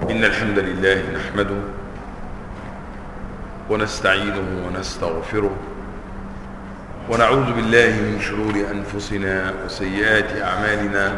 إن الحمد لله نحمده ونستعينه ونستغفره ونعوذ بالله من شرور أنفسنا وسيئات أعمالنا.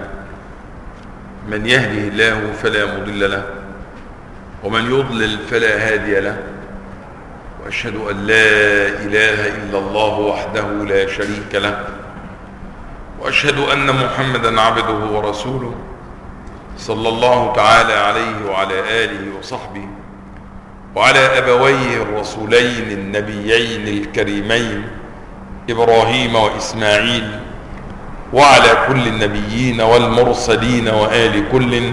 من يهده الله فلا مضل له ومن يضلل فلا هادي له، وأشهد أن لا إله إلا الله وحده لا شريك له، وأشهد أن محمدا عبده ورسوله صلى الله تعالى عليه وعلى آله وصحبه وعلى أبويه الرسولين النبيين الكريمين إبراهيم وإسماعيل وعلى كل النبيين والمرسلين وآل كل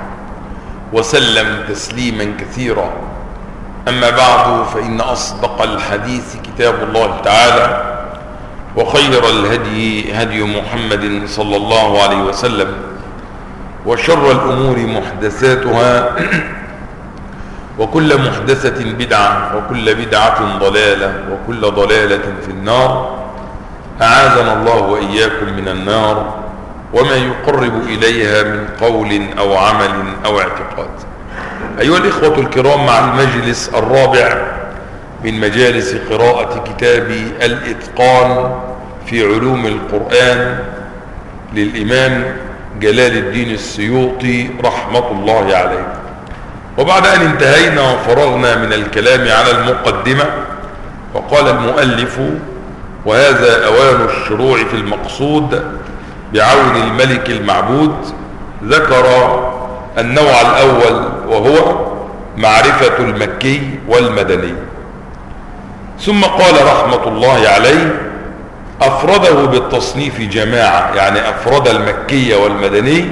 وسلم تسليما كثيرا. أما بعد، فإن أصدق الحديث كتاب الله تعالى، وخير الهدي هدي محمد صلى الله عليه وسلم، وشر الأمور محدثاتها وكل محدثة بدعة وكل بدعة ضلالة وكل ضلالة في النار. أعاذنا الله وإياكم من النار وما يقرب إليها من قول أو عمل أو اعتقاد. أيها الإخوة الكرام، مع المجلس الرابع من مجالس قراءة كتاب الإتقان في علوم القرآن للإمام جلال الدين السيوطي رحمة الله عليه. وبعد أن انتهينا وفرغنا من الكلام على المقدمة، وقال المؤلف: وهذا أوان الشروع في المقصود بعون الملك المعبود. ذكر النوع الأول وهو معرفة المكي والمدني، ثم قال رحمة الله عليه: أفرده بالتصنيف جماعة، يعني أفرد المكي والمدني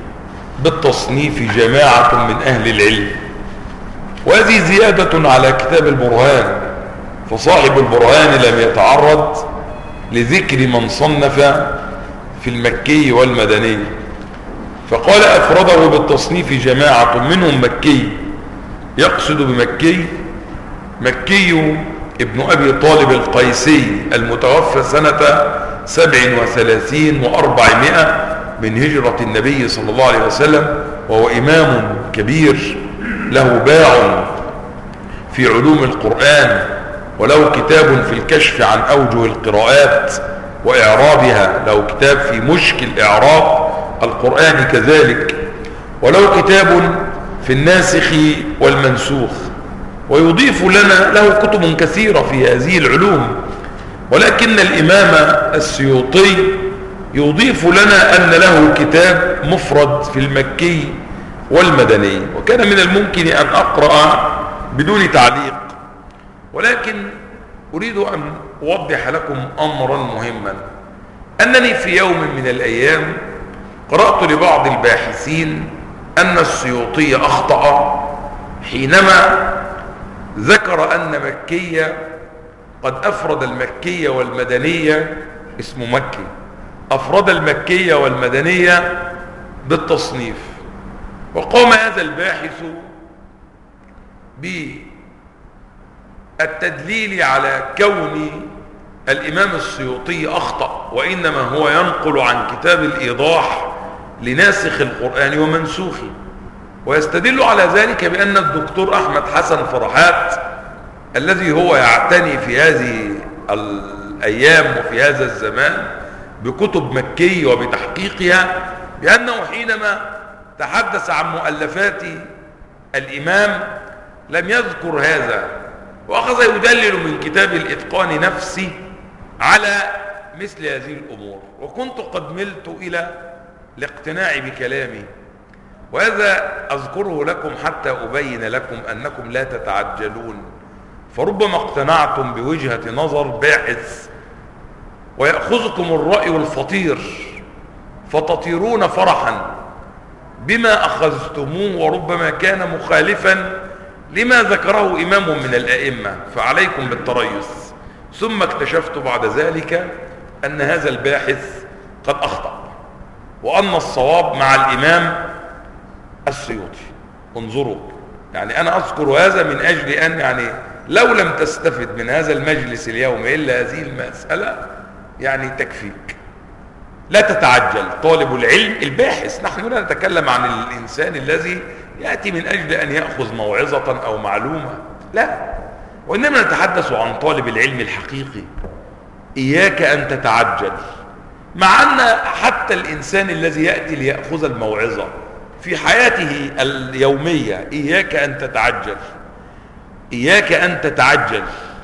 بالتصنيف جماعة من أهل العلم. وهذه زيادة على كتاب البرهان، فصاحب البرهان لم يتعرض لذكر من صنف في المكي والمدني، فقال أفرده بالتصنيف جماعة منهم مكي. يقصد بمكي مكي ابن أبي طالب القيسي المتوفى سنة 37 و400 من هجرة النبي صلى الله عليه وسلم، وهو إمام كبير له باع في علوم القرآن، وله كتاب في الكشف عن أوجه القراءات وإعرابها، له كتاب في مشكل إعراب القرآن كذلك، وله كتاب في الناسخ والمنسوخ. ويضيف لنا له كتب كثيرة في هذه العلوم، ولكن الإمام السيوطي يضيف لنا أن له كتاب مفرد في المكي والمدني. وكان من الممكن أن أقرأ بدون تعليق، ولكن أريد أن أوضح لكم أمرا مهما. أنني في يوم من الأيام قرأت لبعض الباحثين أن السيوطي أخطأ حينما ذكر أن مكية قد أفرد المكية والمدنية، اسمه مكي، أفرد المكية والمدنية بالتصنيف. وقام هذا الباحث بالتدليل على كون الإمام السيوطي أخطأ، وإنما هو ينقل عن كتاب الإيضاح لناسخ القرآن ومنسوخه، ويستدل على ذلك بأن الدكتور أحمد حسن فرحات الذي هو يعتني في هذه الأيام وفي هذا الزمان بكتب مكي وبتحقيقها، بأنه حينما تحدث عن مؤلفات الإمام لم يذكر هذا، وأخذ يدلل من كتاب الإتقان نفسه على مثل هذه الأمور. وكنت قد ملت إلى الاقتناع بكلامه، وهذا أذكره لكم حتى أبين لكم أنكم لا تتعجلون، فربما اقتنعتم بوجهة نظر باحث ويأخذكم الرأي الفطير فتطيرون فرحا بما أخذتموه، وربما كان مخالفا لما ذكره إمام من الأئمة، فعليكم بالتريث. ثم اكتشفت بعد ذلك أن هذا الباحث قد أخطأ، وأن الصواب مع الإمام السيوطي. انظروا، يعني أنا أذكر هذا من أجل أن يعني لو لم تستفد من هذا المجلس اليوم إلا هذه المسألة يعني تكفيك. لا تتعجل طالب العلم الباحث، نحن لا نتكلم عن الإنسان الذي يأتي من أجل أن يأخذ موعظة أو معلومة، لا، وإنما نتحدث عن طالب العلم الحقيقي. إياك أن تتعجل، مع أن حتى الإنسان الذي يأتي ليأخذ الموعظة في حياته اليومية إياك أن تتعجل، إياك أن تتعجل،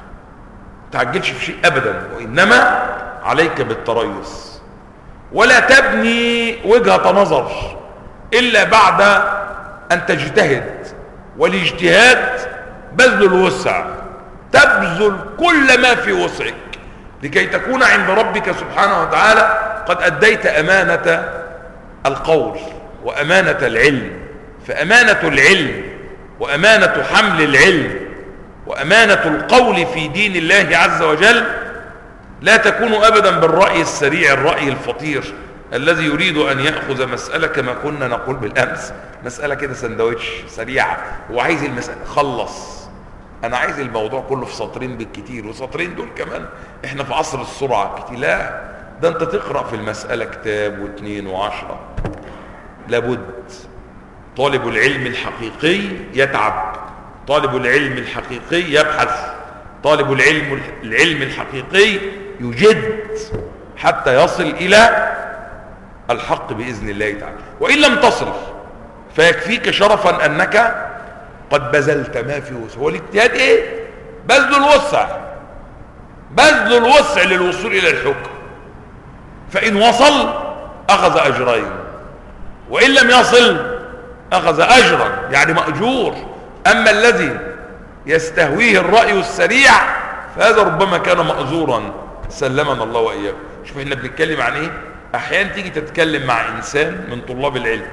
تعجلش في شيء أبدا، وإنما عليك بالتريث، ولا تبني وجهة نظر إلا بعد أن تجتهد، والاجتهاد بذل الوسع، تبذل كل ما في وسعك لكي تكون عند ربك سبحانه وتعالى قد أديت أمانة القول وأمانة العلم. فأمانة العلم وأمانة حمل العلم وأمانة القول في دين الله عز وجل لا تكون أبدا بالرأي السريع، الرأي الفطير الذي يريد أن يأخذ مسألة كما كنا نقول بالأمس، مسألة كده سندوتش سريعة، هو عايز المسألة خلص، أنا عايز الموضوع كله في سطرين بالكتير، وسطرين دول كمان إحنا في عصر السرعة كتير. لا، ده أنت تقرأ في المسألة كتاب واثنين وعشرة. لابد طالب العلم الحقيقي يتعب، طالب العلم الحقيقي يبحث، طالب العلم الحقيقي يجد حتى يصل إلى الحق بإذن الله تعالى. وإن لم تصل فيكفيك شرفا أنك قد بذلت ما في وسع. هو الاجتهاد إيه؟ بذل الوسع، بذل الوسع للوصول إلى الحكم. فإن وصل أخذ أجرين، وإن لم يصل أخذ أجرا، يعني مأجور. أما الذي يستهويه الرأي السريع فهذا ربما كان مأجورا، سلمنا الله وإياكم. شوف احنا بنتكلم عن ايه. احيانا تيجي تتكلم مع انسان من طلاب العلم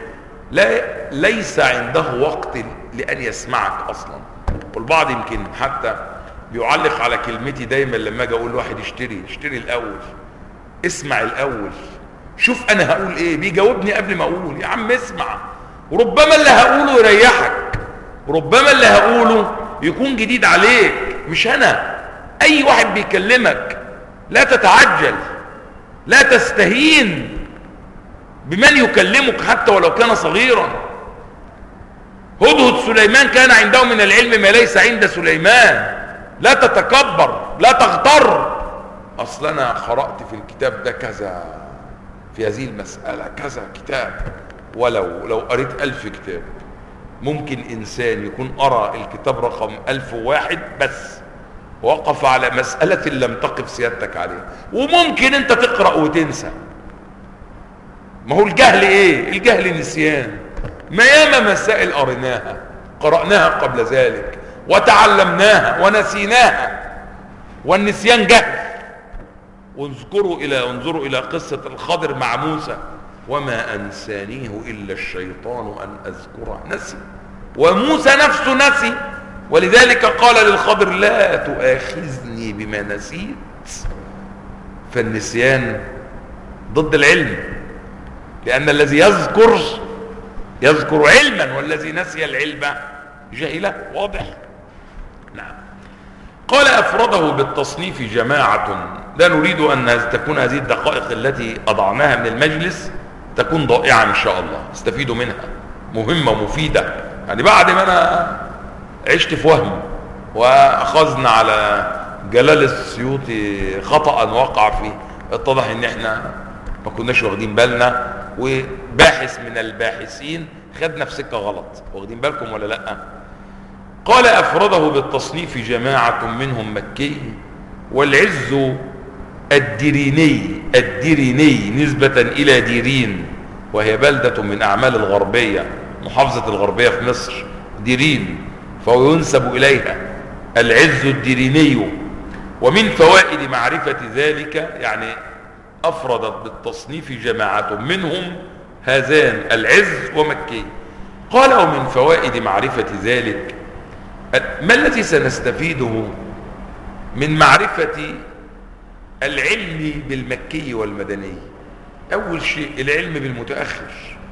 ليس عنده وقت لأن يسمعك اصلا، والبعض يمكن حتى بيعلق على كلمتي دايما لما اجي اقول لواحد اشتري الاول، اسمع الاول، شوف انا هقول ايه، بيجاوبني قبل ما اقول. يا عم اسمع، وربما اللي هقوله يريحك، وربما اللي هقوله يكون جديد عليك، مش انا. اي واحد بيكلمك لا تتعجل، لا تستهين بمن يكلمك حتى ولو كان صغيرا. هدهد سليمان كان عنده من العلم ما ليس عند سليمان. لا تتكبر، لا تغتر، اصل انا قرأت في الكتاب ده كذا، في هذه المسألة كذا كتاب. ولو قريت 1000 كتاب ممكن انسان يكون قرأ الكتاب رقم 1001 بس وقف على مسألة لم تقف سيادتك عليها، وممكن انت تقرأ وتنسى. ما هو الجهل ايه؟ الجهل نسيان. ما ياما مسائل قرأناها قبل ذلك وتعلمناها ونسيناها، والنسيان جهل. انظروا الى قصة الخضر مع موسى، وما انسانيه الا الشيطان ان اذكره، نسي. وموسى نفسه نسي، ولذلك قال للخضر لا تؤاخذني بما نسيت. فالنسيان ضد العلم، لأن الذي يذكر علما، والذي نسي العلم جهله. واضح؟ نعم. قال أفرده بالتصنيف جماعة. لا نريد أن تكون هذه الدقائق التي أضعناها من المجلس تكون ضائعة إن شاء الله، استفيدوا منها، مهمة ومفيدة. يعني بعد ما أنا عشت في وهم وأخذنا على جلال السيوطي خطأ وقع فيه، اتضح ان احنا ما كناش واخدين بالنا، وباحث من الباحثين خدنا في سكة غلط. واخدين بالكم ولا لا؟ قال أفرده بالتصنيف جماعة منهم مكي، والعز الديريني نسبة إلى ديرين، وهي بلدة من أعمال الغربية، محافظة الغربية في مصر، ديرين، فهو ينسب إليها العز الديريني. ومن فوائد معرفة ذلك، يعني أفردت بالتصنيف جماعة منهم هذان العز ومكي. قال ومن فوائد معرفة ذلك، ما الذي سنستفيده من معرفة العلم بالمكي والمدني؟ أول شيء العلم بالمتأخر،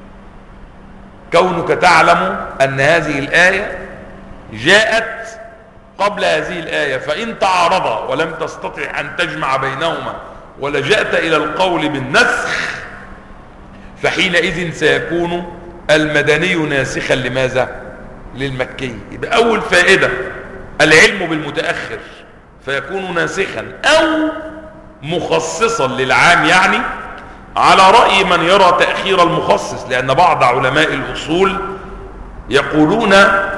كونك تعلم أن هذه الآية جاءت قبل هذه الآية، فإن تعارضا ولم تستطع أن تجمع بينهما ولجأت إلى القول بالنسخ، فحينئذ سيكون المدني ناسخا لماذا؟ للمكي. يبقى أول فائدة العلم بالمتأخر فيكون ناسخا أو مخصصا للعام، يعني على رأي من يرى تأخير المخصص، لأن بعض علماء الأصول يقولون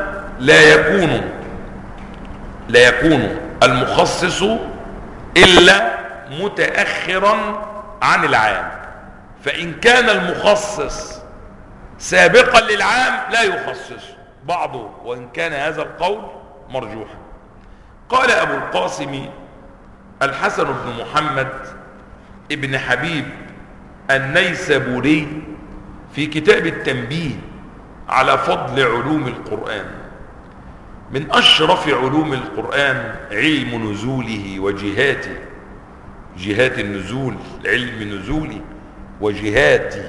لا يكون المخصص إلا متأخرا عن العام، فإن كان المخصص سابقا للعام لا يخصص بعضه، وإن كان هذا القول مرجوحا. قال أبو القاسم الحسن بن محمد ابن حبيب النيسابوري في كتاب التنبيه على فضل علوم القرآن: من أشرف علوم القرآن علم نزوله وجهاته، جهات النزول، علم نزوله وجهاته،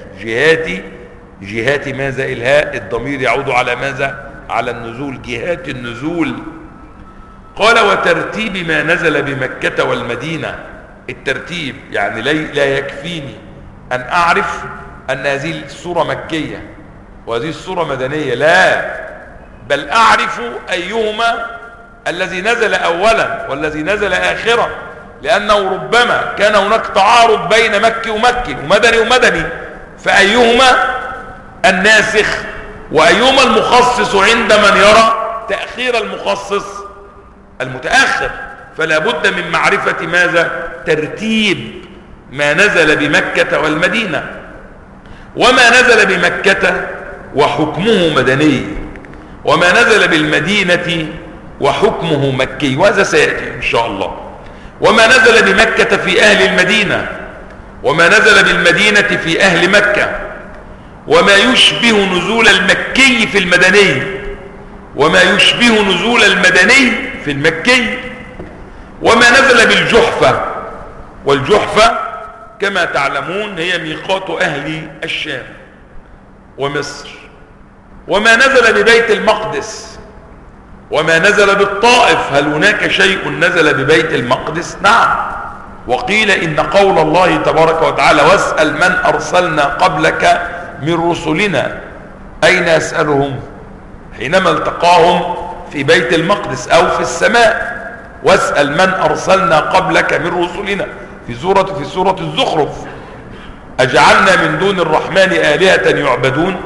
جهات ماذا؟ الهاء الضمير يعود على ماذا؟ على النزول، جهات النزول. قال: وترتيب ما نزل بمكة والمدينة. الترتيب يعني لا يكفيني أن أعرف أن هذه السورة مكية وهذه السورة مدنية، لا، بل أعرف أيهما الذي نزل أولا والذي نزل آخرا، لأنه ربما كان هناك تعارض بين مكي ومكي ومدني ومدني، فأيهما الناسخ وأيهما المخصص عند من يرى تأخير المخصص المتأخر. فلا بد من معرفة ماذا؟ ترتيب ما نزل بمكة والمدينة. وما نزل بمكة وحكمه مدني، وما نزل بالمدينة وحكمه مكي، وهذا سيأتي إن شاء الله. وما نزل بمكة في أهل المدينة، وما نزل بالمدينة في أهل مكة، وما يشبه نزول المكي في المدني، وما يشبه نزول المدني في المكي، وما نزل بالجحفة، والجحفة كما تعلمون هي ميقات أهل الشام ومصر. وما نزل ببيت المقدس، وما نزل بالطائف. هل هناك شيء نزل ببيت المقدس؟ نعم. وقيل إن قول الله تبارك وتعالى: واسأل من أرسلنا قبلك من رسلنا، أين أسألهم؟ حينما التقاهم في بيت المقدس أو في السماء. واسأل من أرسلنا قبلك من رسلنا في سورة الزخرف: أجعلنا من دون الرحمن آلهة يعبدون.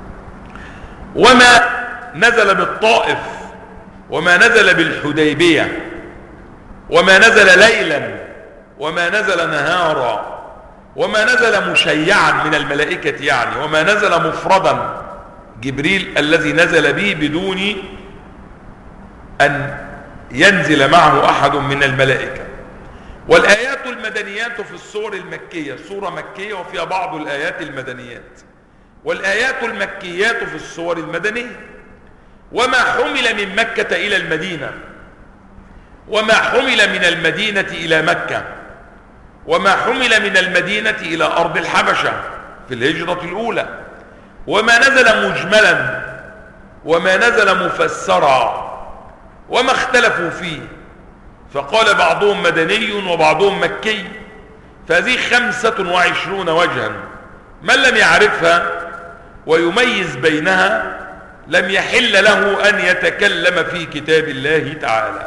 وما نزل بالطائف، وما نزل بالحديبية، وما نزل ليلا، وما نزل نهارا، وما نزل مشيعا من الملائكة يعني، وما نزل مفردا جبريل الذي نزل به بدون أن ينزل معه أحد من الملائكة. والآيات المدنيات في السور المكية، سورة مكية وفيها بعض الآيات المدنيات، والآيات المكيات في السور المدنية. وما حمل من مكة إلى المدينة، وما حمل من المدينة إلى مكة، وما حمل من المدينة إلى أرض الحبشة في الهجرة الأولى، وما نزل مجملا، وما نزل مفسرا، وما اختلفوا فيه، فقال بعضهم مدني وبعضهم مكي. فهذه 25 وجها، من لم يعرفها ويميز بينها لم يحل له أن يتكلم في كتاب الله تعالى.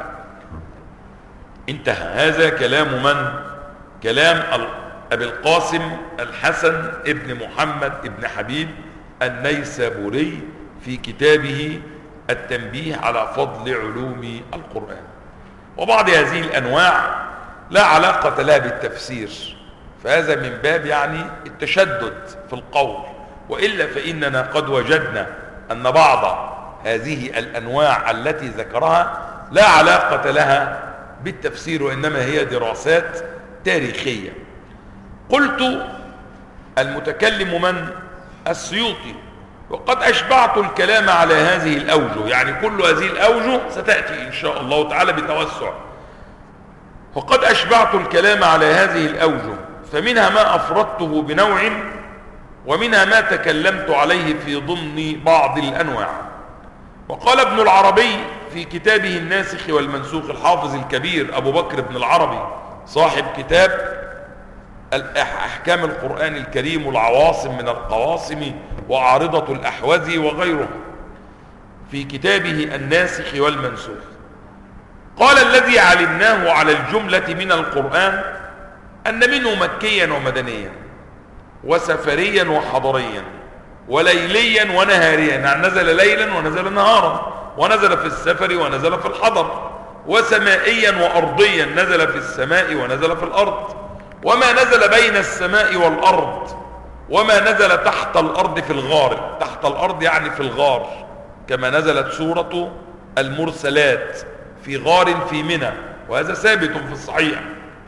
انتهى. هذا كلام من؟ كلام أبي القاسم الحسن ابن محمد ابن حبيب النيسابوري في كتابه التنبيه على فضل علوم القرآن. وبعض هذه الأنواع لا علاقة لها بالتفسير، فهذا من باب يعني التشدد في القول، وإلا فإننا قد وجدنا أن بعض هذه الأنواع التي ذكرها لا علاقة لها بالتفسير، وإنما هي دراسات تاريخية. قلت المتكلم من؟ السيوطي. وقد أشبعت الكلام على هذه الأوجه، يعني كل هذه الأوجه ستأتي إن شاء الله تعالى بتوسع. وقد أشبعت الكلام على هذه الأوجه، فمنها ما أفردته بنوع، ومنها ما تكلمت عليه في ضمن بعض الأنواع. وقال ابن العربي في كتابه الناسخ والمنسوخ، الحافظ الكبير أبو بكر بن العربي صاحب كتاب أحكام القرآن الكريم والعواصم من القواصم وعارضة الأحوذي وغيرها في كتابه الناسخ والمنسوخ. قال الذي علمناه على الجملة من القرآن أن منه مكيا ومدنيا وسفريا وحضريا وليليا ونهاريا، يعني نزل ليلا ونزل نهارا، ونزل في السفر ونزل في الحضر، وسمائيا وأرضيا، نزل في السماء ونزل في الأرض، وما نزل بين السماء والأرض، وما نزل تحت الأرض في الغار، تحت الأرض يعني في الغار، كما نزلت سورة المرسلات في غار في منى، وهذا ثابت في الصحيح.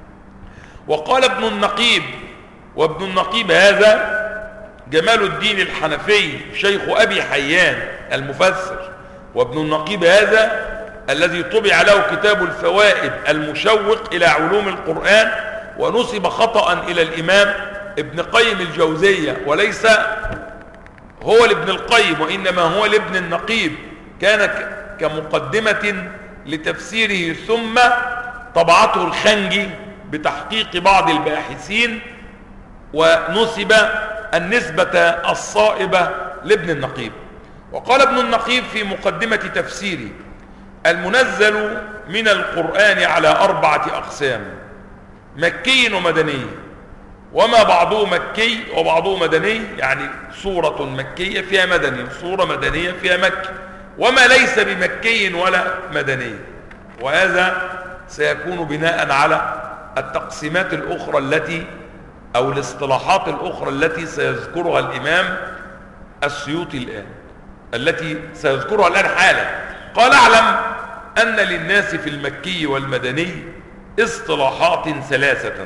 وقال ابن النقيب، وابن النقيب هذا جمال الدين الحنفي شيخ أبي حيان المفسر، وابن النقيب هذا الذي طبع له كتاب الفوائد المشوق إلى علوم القرآن، ونسب خطأ إلى الإمام ابن قيم الجوزية، وليس هو لابن القيم وإنما هو لابن النقيب، كان كمقدمة لتفسيره، ثم طبعته الخنجي بتحقيق بعض الباحثين، ونسب النسبة الصائبة لابن النقيب. وقال ابن النقيب في مقدمة تفسيره: المنزل من القرآن على 4 أقسام: مكي ومدني، وما بعضه مكي وبعضه مدني، يعني سورة مكية فيها مدني، سورة مدنية فيها مكي، وما ليس بمكي ولا مدني. وهذا سيكون بناء على التقسيمات الأخرى التي أو الاصطلاحات الأخرى التي سيذكرها الإمام السيوطي الآن، التي سيذكرها الآن حالا. قال: اعلم أن للناس في المكي والمدني اصطلاحات 3،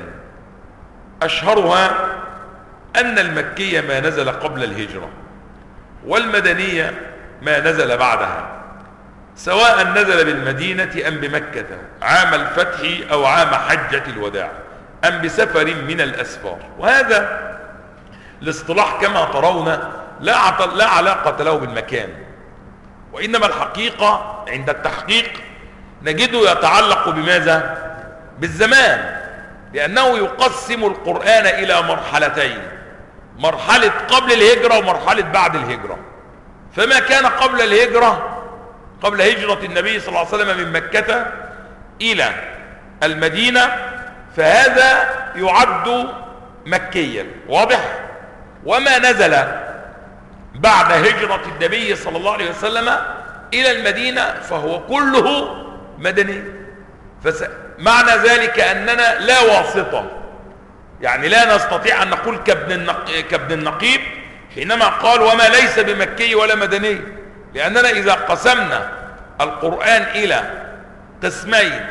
أشهرها أن المكي ما نزل قبل الهجرة، والمدنية ما نزل بعدها، سواء نزل بالمدينة أم بمكة عام الفتح أو عام حجة الوداع أم بسفر من الأسفار. وهذا الاصطلاح كما ترون لا علاقة له بالمكان، وإنما الحقيقة عند التحقيق نجده يتعلق بماذا؟ بالزمان، لأنه يقسم القرآن إلى مرحلتين: مرحلة قبل الهجرة ومرحلة بعد الهجرة. فما كان قبل الهجرة، قبل هجرة النبي صلى الله عليه وسلم من مكة إلى المدينة، فهذا يعد مكيا، واضح؟ وما نزل بعد هجرة النبي صلى الله عليه وسلم إلى المدينة فهو كله مدني. معنى ذلك أننا لا واسطة، يعني لا نستطيع أن نقول كابن النقيب حينما قال وما ليس بمكي ولا مدني، لأننا إذا قسمنا القرآن إلى قسمين: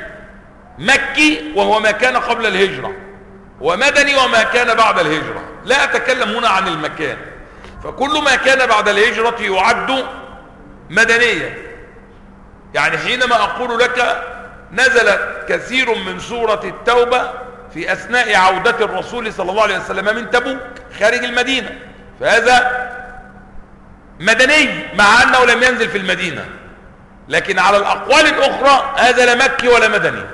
مكي وهو ما كان قبل الهجرة، ومدني وما كان بعد الهجرة، لا أتكلم هنا عن المكان، فكل ما كان بعد الهجرة يعد مدنيا. يعني حينما أقول لك نزل كثير من سورة التوبة في أثناء عودة الرسول صلى الله عليه وسلم من تبوك خارج المدينة، فهذا مدني مع أنه لم ينزل في المدينة، لكن على الأقوال الأخرى هذا لا مكي ولا مدني.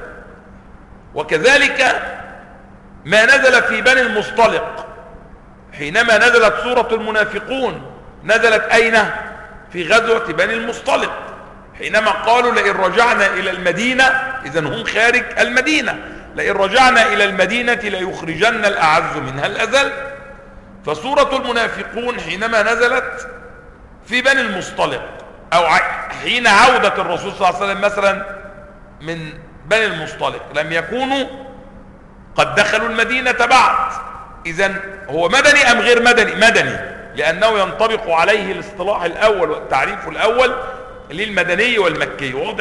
وكذلك ما نزل في بني المصطلق، حينما نزلت سورة المنافقون نزلت أين؟ في غزوة بني المصطلق، حينما قالوا لئن رجعنا إلى المدينة، إذن هم خارج المدينة، لئن رجعنا إلى المدينة ليخرجن الأعز منها الأذل. فسورة المنافقون حينما نزلت في بني المصطلق، أو حين عودة الرسول صلى الله عليه وسلم مثلا من بني المصطلق، لم يكونوا قد دخلوا المدينة بعد، إذن هو مدني أم غير مدني؟ مدني، لأنه ينطبق عليه الاصطلاح الأول والتعريف الأول للمدني والمكي، واضح؟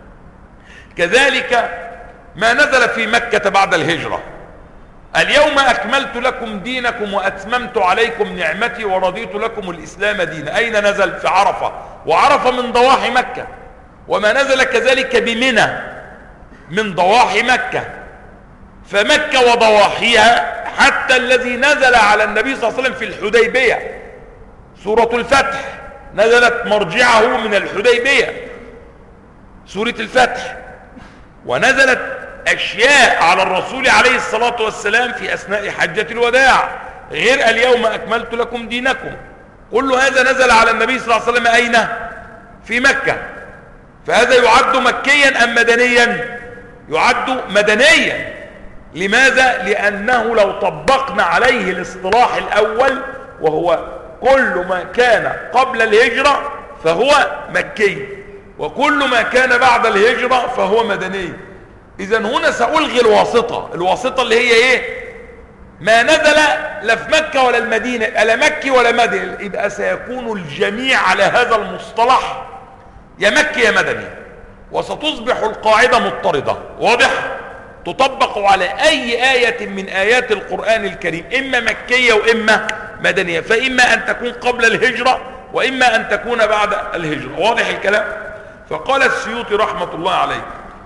كذلك ما نزل في مكة بعد الهجرة: اليوم أكملت لكم دينكم وأتممت عليكم نعمتي ورضيت لكم الإسلام دينا. أين نزل؟ في عرفة، وعرفة من ضواحي مكة. وما نزل كذلك بمنى من ضواحي مكة. فمكة وضواحيها، حتى الذي نزل على النبي صلى الله عليه وسلم في الحديبية سورة الفتح نزلت مرجعه من الحديبية، سورة الفتح. ونزلت أشياء على الرسول عليه الصلاة والسلام في أثناء حجة الوداع، غير اليوم أكملت لكم دينكم. كل هذا نزل على النبي صلى الله عليه وسلم أين؟ في مكة. فهذا يعد مكيا أم مدنيا؟ يعد مدنيا. لماذا؟ لأنه لو طبقنا عليه الاصطلاح الأول وهو كل ما كان قبل الهجرة فهو مكي، وكل ما كان بعد الهجرة فهو مدني. إذن هنا سألغي الواسطة اللي هي إيه؟ ما نزل لا في مكة ولا المدينة، لا مكي ولا مدني، يبقى سيكون الجميع على هذا المصطلح يا مكي يا مدني، وستصبح القاعدة مضطردة. واضح؟ تطبق على أي آية من آيات القرآن الكريم، إما مكية وإما مدنية، فإما أن تكون قبل الهجرة وإما أن تكون بعد الهجرة. واضح الكلام؟ فقال السيوطي رحمة الله عليه: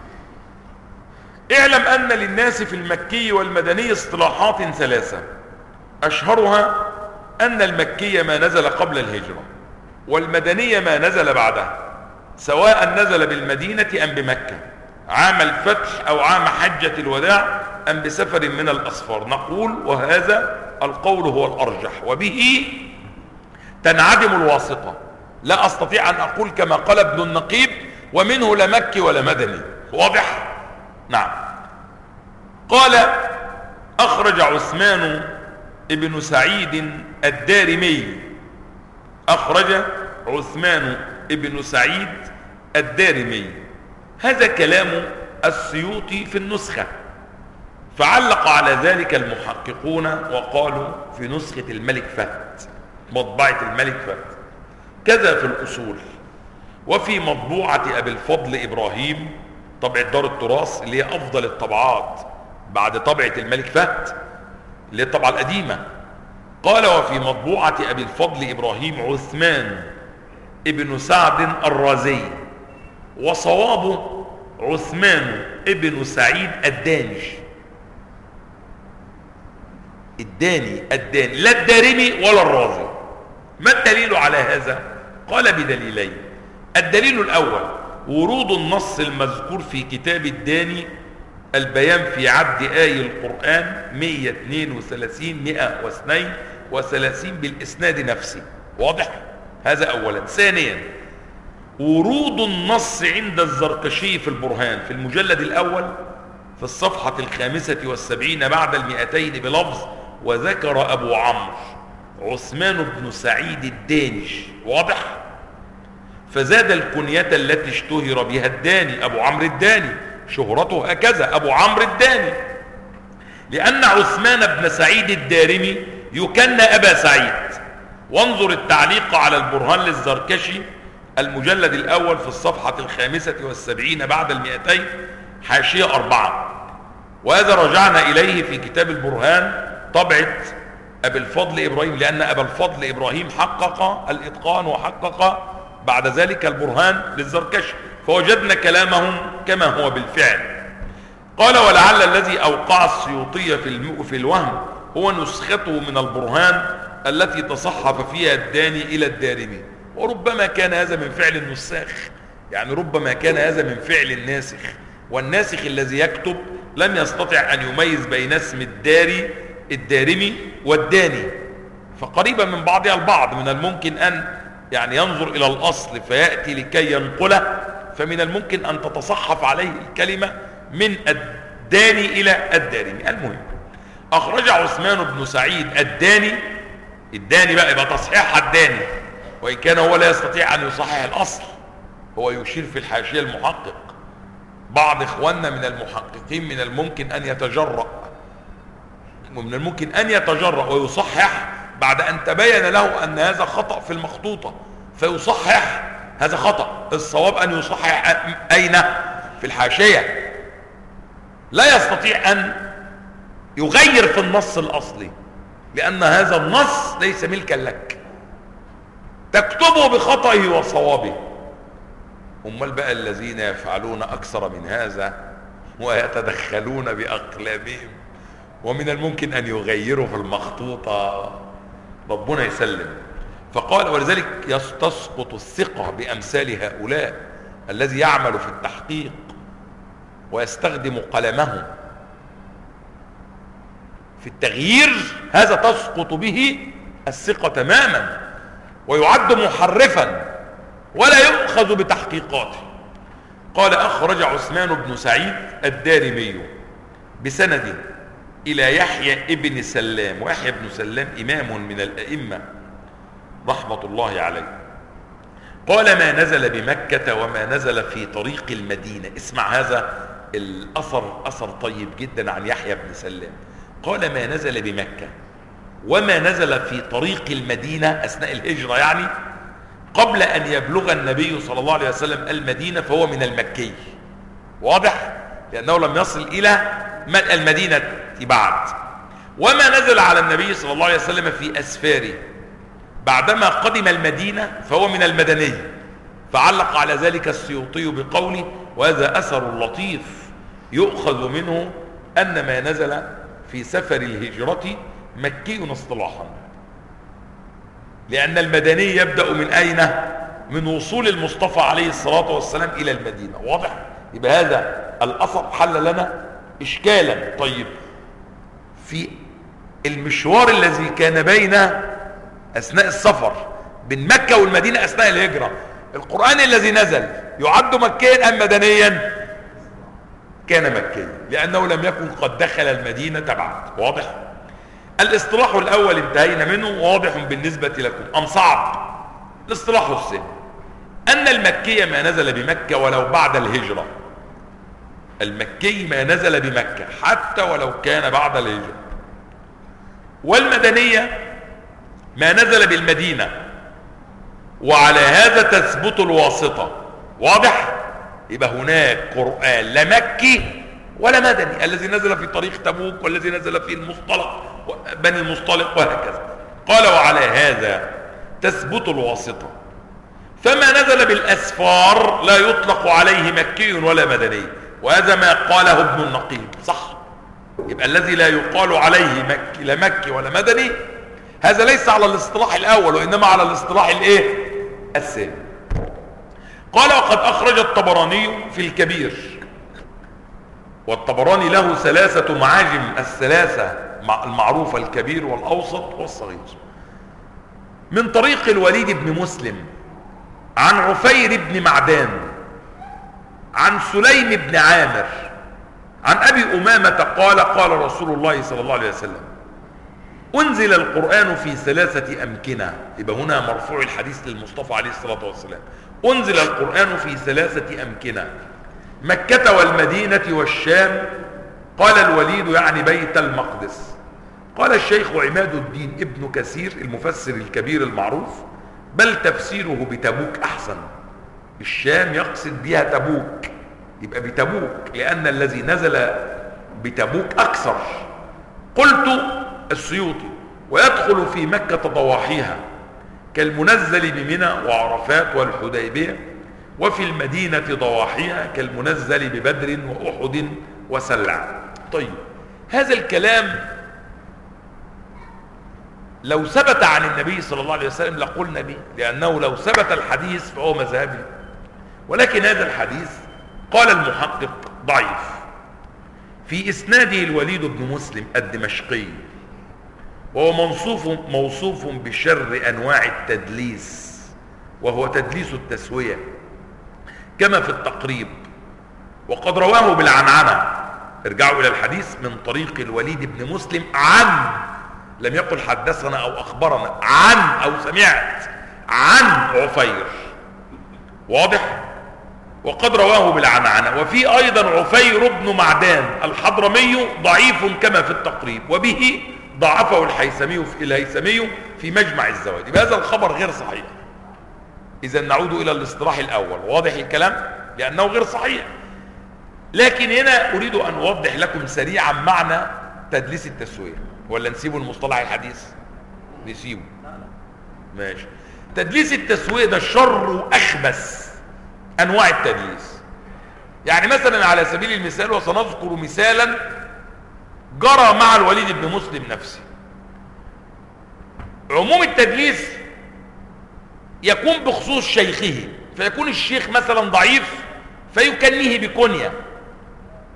اعلم أن للناس في المكي والمدني اصطلاحات ثلاثة، أشهرها أن المكي ما نزل قبل الهجرة، والمدني ما نزل بعدها، سواء نزل بالمدينة أم بمكة، عام الفتح أو عام حجة الوداع أم بسفر من الأسفار. نقول وهذا القول هو الأرجح، وبه تنعدم الواسطة. لا أستطيع أن أقول كما قال ابن النقيب ومنه لا مكي ولا مدني. واضح؟ نعم. قال: أخرج عثمان ابن سعيد الدارمي، أخرج عثمان ابن سعيد الدارمي. هذا كلام السيوطي في النسخة، فعلق على ذلك المحققون وقالوا في نسخة الملك فهد، مطبعة الملك فهد، كذا في الأصول، وفي مطبوعة أبي الفضل إبراهيم طبعة دار التراث اللي هي أفضل الطبعات بعد طبعة الملك فهد اللي هي الطبعة القديمة. قال: وفي مطبوعة أبي الفضل إبراهيم عثمان ابن سعد الرازي، وصوابه عثمان ابن سعيد الداني. الداني لا الدارمي ولا الرازي. ما الدليل على هذا؟ قال: بدليلين. الدليل الأول ورود النص المذكور في كتاب الداني البيان في عد آي القرآن 132 بالإسناد نفسه. واضح؟ هذا أولا. ثانيا ورود النص عند الزركشي في البرهان في المجلد الأول في الصفحة 75 بعد 200 بلفظ: وذكر أبو عمرو عثمان بن سعيد الداني. واضح؟ فزاد الكنية التي اشتهر بها الداني، أبو عمرو الداني، شهرته هكذا أبو عمرو الداني، لأن عثمان بن سعيد الدارمي يكنى أبا سعيد. وانظر التعليق على البرهان للزركشي المجلد الأول في الصفحة 75 بعد 200 حاشية 4. وهذا رجعنا إليه في كتاب البرهان طبعة أبي الفضل إبراهيم، لأن أبا الفضل إبراهيم حقق الإتقان وحقق بعد ذلك البرهان للزركشي، فوجدنا كلامهم كما هو بالفعل. قال: ولعل الذي أوقع السيوطي في الوهم هو نسخته من البرهان التي تصحف فيها الداني إلى الدارمي، وربما كان هذا من فعل النساخ، يعني ربما كان هذا من فعل الناسخ، والناسخ الذي يكتب لم يستطع أن يميز بين اسم الدارمي والداني، فقريبا من بعضها البعض. من الممكن أن يعني ينظر إلى الأصل فيأتي لكي ينقله، فمن الممكن أن تتصحف عليه الكلمة من الداني إلى الدارمي. المهم، أخرج عثمان بن سعيد الداني بقى يبقى تصحيح الداني، وإن كان هو لا يستطيع أن يصحح الأصل، هو يشير في الحاشية المحقق. بعض إخواننا من المحققين من الممكن أن يتجرأ ويصحح بعد أن تبين له أن هذا خطأ في المخطوطة، فيصحح هذا خطأ. الصواب أن يصحح أين؟ في الحاشية. لا يستطيع أن يغير في النص الأصلي، لأن هذا النص ليس ملكا لك، تكتبه بخطئه وصوابه. أمال بقى الذين يفعلون أكثر من هذا ويتدخلون بأقلامهم، ومن الممكن أن يغيروا في المخطوطة، ربنا يسلم. فقال: ولذلك تسقط الثقة بأمثال هؤلاء الذي يعمل في التحقيق ويستخدم قلمه في التغيير، هذا تسقط به الثقة تماما ويعد محرفا ولا يؤخذ بتحقيقاته. قال أخرج عثمان بن سعيد الدارمي بسند إلى يحيى ابن سلام، ويحيى بن سلام إمام من الأئمة رحمة الله عليه، قال ما نزل بمكة وما نزل في طريق المدينة. اسمع هذا الأثر، أثر طيب جدا عن يحيى بن سلام. قال ما نزل بمكة وما نزل في طريق المدينة أثناء الهجرة، يعني قبل أن يبلغ النبي صلى الله عليه وسلم المدينة، فهو من المكي. واضح؟ لأنه لم يصل إلى المدينة بعد. وما نزل على النبي صلى الله عليه وسلم في أسفاره بعدما قدم المدينة فهو من المدني. فعلق على ذلك السيوطي بقوله: وهذا أثر لطيف يؤخذ منه أن ما نزل في سفر الهجرة مكي اصطلاحا، لأن المدني يبدأ من أين؟ من وصول المصطفى عليه الصلاة والسلام إلى المدينة. واضح؟ يبقى هذا الأثر حل لنا إشكالا. طيب، في المشوار الذي كان بين أثناء السفر بين مكة والمدينة أثناء الهجرة، القرآن الذي نزل يعد مكيا أم مدنيا؟ كان مكيا، لأنه لم يكن قد دخل المدينة بعد. واضح؟ الاصطلاح الأول انتهينا منه، واضح بالنسبة لكم أم صعب؟ الاصطلاح الثاني أن المكي ما نزل بمكة ولو بعد الهجرة. المكي ما نزل بمكة حتى ولو كان بعد الهجرة. والمدنية ما نزل بالمدينة، وعلى هذا تثبت الواسطة. واضح؟ يبقى هناك قرآن لا مكي ولا مدني، الذي نزل في طريق تبوك والذي نزل في المصطلق بني المصطلق وهكذا. قال وعلى هذا تثبت الواسطة، فما نزل بالأسفار لا يطلق عليه مكي ولا مدني، وهذا ما قاله ابن النقيب. صح؟ يبقى الذي لا يقال عليه مكي لا مكي ولا مدني هذا ليس على الاصطلاح الأول، وإنما على الاصطلاح الايه؟ الثاني. قال وقد أخرج الطبراني في الكبير، والطبراني له 3 معاجم، الثلاثة المعروفة: الكبير والأوسط والصغير، من طريق الوليد بن مسلم عن عفير بن معدان عن سليم بن عامر عن أبي أمامة قال قال رسول الله صلى الله عليه وسلم: أنزل القرآن في 3 أمكنة. يبقى هنا مرفوع الحديث للمصطفى عليه الصلاة والسلام. أنزل القرآن في 3 أمكنة: مكة والمدينة والشام. قال الوليد يعني بيت المقدس. قال الشيخ عماد الدين ابن كثير المفسر الكبير المعروف: بل تفسيره بتبوك أحسن. الشام يقصد بها تبوك، يبقى بتبوك، لأن الذي نزل بتبوك أكثر. قلت السيوطي: ويدخل في مكة ضواحيها كالمنزل بمنى وعرفات والحديبية، وفي المدينة ضواحيها كالمنزل ببدر وأحد وسلع. طيب، هذا الكلام لو ثبت عن النبي صلى الله عليه وسلم لقلنا به، لأنه لو ثبت الحديث فهو مذهبي. ولكن هذا الحديث قال المحقق ضعيف، في إسناده الوليد بن مسلم الدمشقي، وهو موصوف بشر أنواع التدليس، وهو تدليس التسوية كما في التقريب. وقد رواه بالعنعنة، ارجعوا إلى الحديث، من طريق الوليد بن مسلم عن، لم يقل حدثنا أو أخبرنا، عن أو سمعت عن عفير. واضح؟ وقد رواه بالعنعنة. وفي أيضا عفير بن معدان الحضرمي ضعيف كما في التقريب، وبه ضعفه الهيثمي في مجمع الزوائد. يبقى هذا الخبر غير صحيح. إذا نعود إلى الاصطلاح الأول. واضح الكلام؟ لأنه غير صحيح. لكن هنا أريد أن أوضح لكم سريعا معنى تدليس التسوية. ولا نسيبه المصطلح الحديث؟ نسيبه. ماشي. تدليس التسوية ده شر وأخبث أنواع التدليس. يعني مثلا على سبيل المثال، وسنذكر مثالا جرى مع الوليد بن مسلم نفسه. عموم التدليس يكون بخصوص شيخه، فيكون الشيخ مثلا ضعيف فيكنيه بكنية،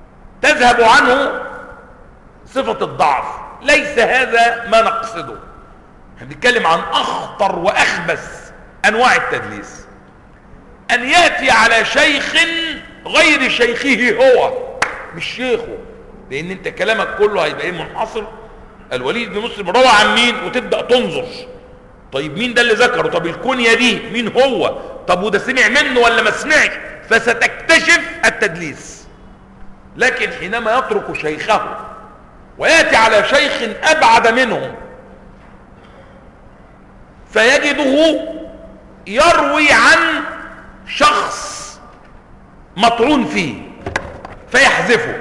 تذهب عنه صفة الضعف. ليس هذا ما نقصده. احنا بنتكلم عن اخطر واخبث انواع التدليس، ان ياتي على شيخ غير شيخه هو، مش شيخه، لان انت كلامك كله هيبقى ايه؟ منحصر. الوليد بن مسلم روى عن مين؟ وتبدا تنظر، طيب مين ده اللي ذكره؟ طب الكنيه دي مين هو؟ طب وده سمع منه ولا ما سمعش؟ فستكتشف التدليس. لكن حينما يترك شيخه وياتي على شيخ ابعد منه فيجده يروي عن شخص مطعون فيه فيحذفه،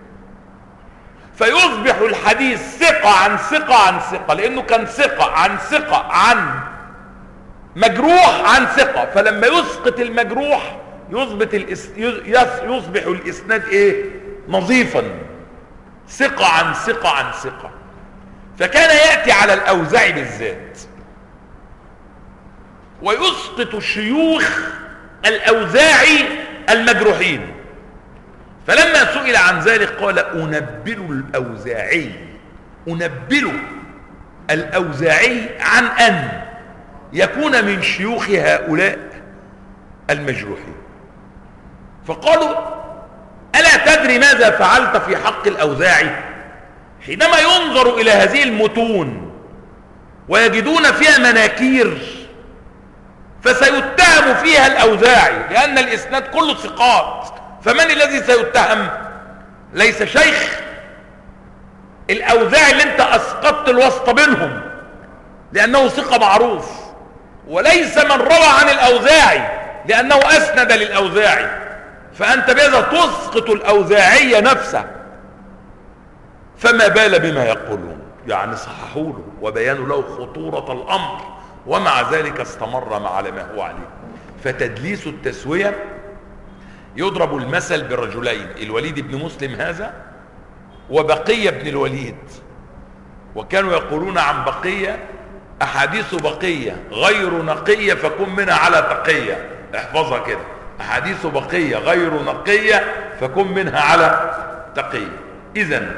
فيصبح الحديث ثقة عن ثقة عن ثقة، لأنه كان ثقة عن ثقة عن مجروح عن ثقة، فلما يسقط المجروح يصبح الإسناد إيه؟ نظيفا، ثقة عن ثقة عن ثقة. فكان يأتي على الأوزاعي بالذات ويسقط شيوخ الأوزاعي المجروحين. فلما سئل عن ذلك قال: أنبل الأوزاعي عن أن يكون من شيوخ هؤلاء المجروحين. فقالوا: ألا تدري ماذا فعلت في حق الأوزاعي؟ حينما ينظر إلى هذه المتون ويجدون فيها مناكير فسيتهم فيها الأوزاعي، لأن الإسناد كله ثقات، فمن الذي سيتهم؟ ليس شيخ الأوزاعي اللي انت أسقطت الواسطة بينهم لأنه ثقة معروف، وليس من روى عن الأوزاعي لأنه أسند للأوزاعي، فأنت بهذا تسقط الأوزاعي نفسه. فما بال بما يقولون، يعني صححوا له وبيانوا له خطورة الأمر، ومع ذلك استمر على ما هو عليه. فتدليس التسوية يضرب المثل برجلين: الوليد بن مسلم هذا وبقية بن الوليد. وكانوا يقولون عن بقية: أحاديث بقية غير نقية فكن منها على تقية. احفظها كده: أحاديث بقية غير نقية فكن منها على تقية. إذن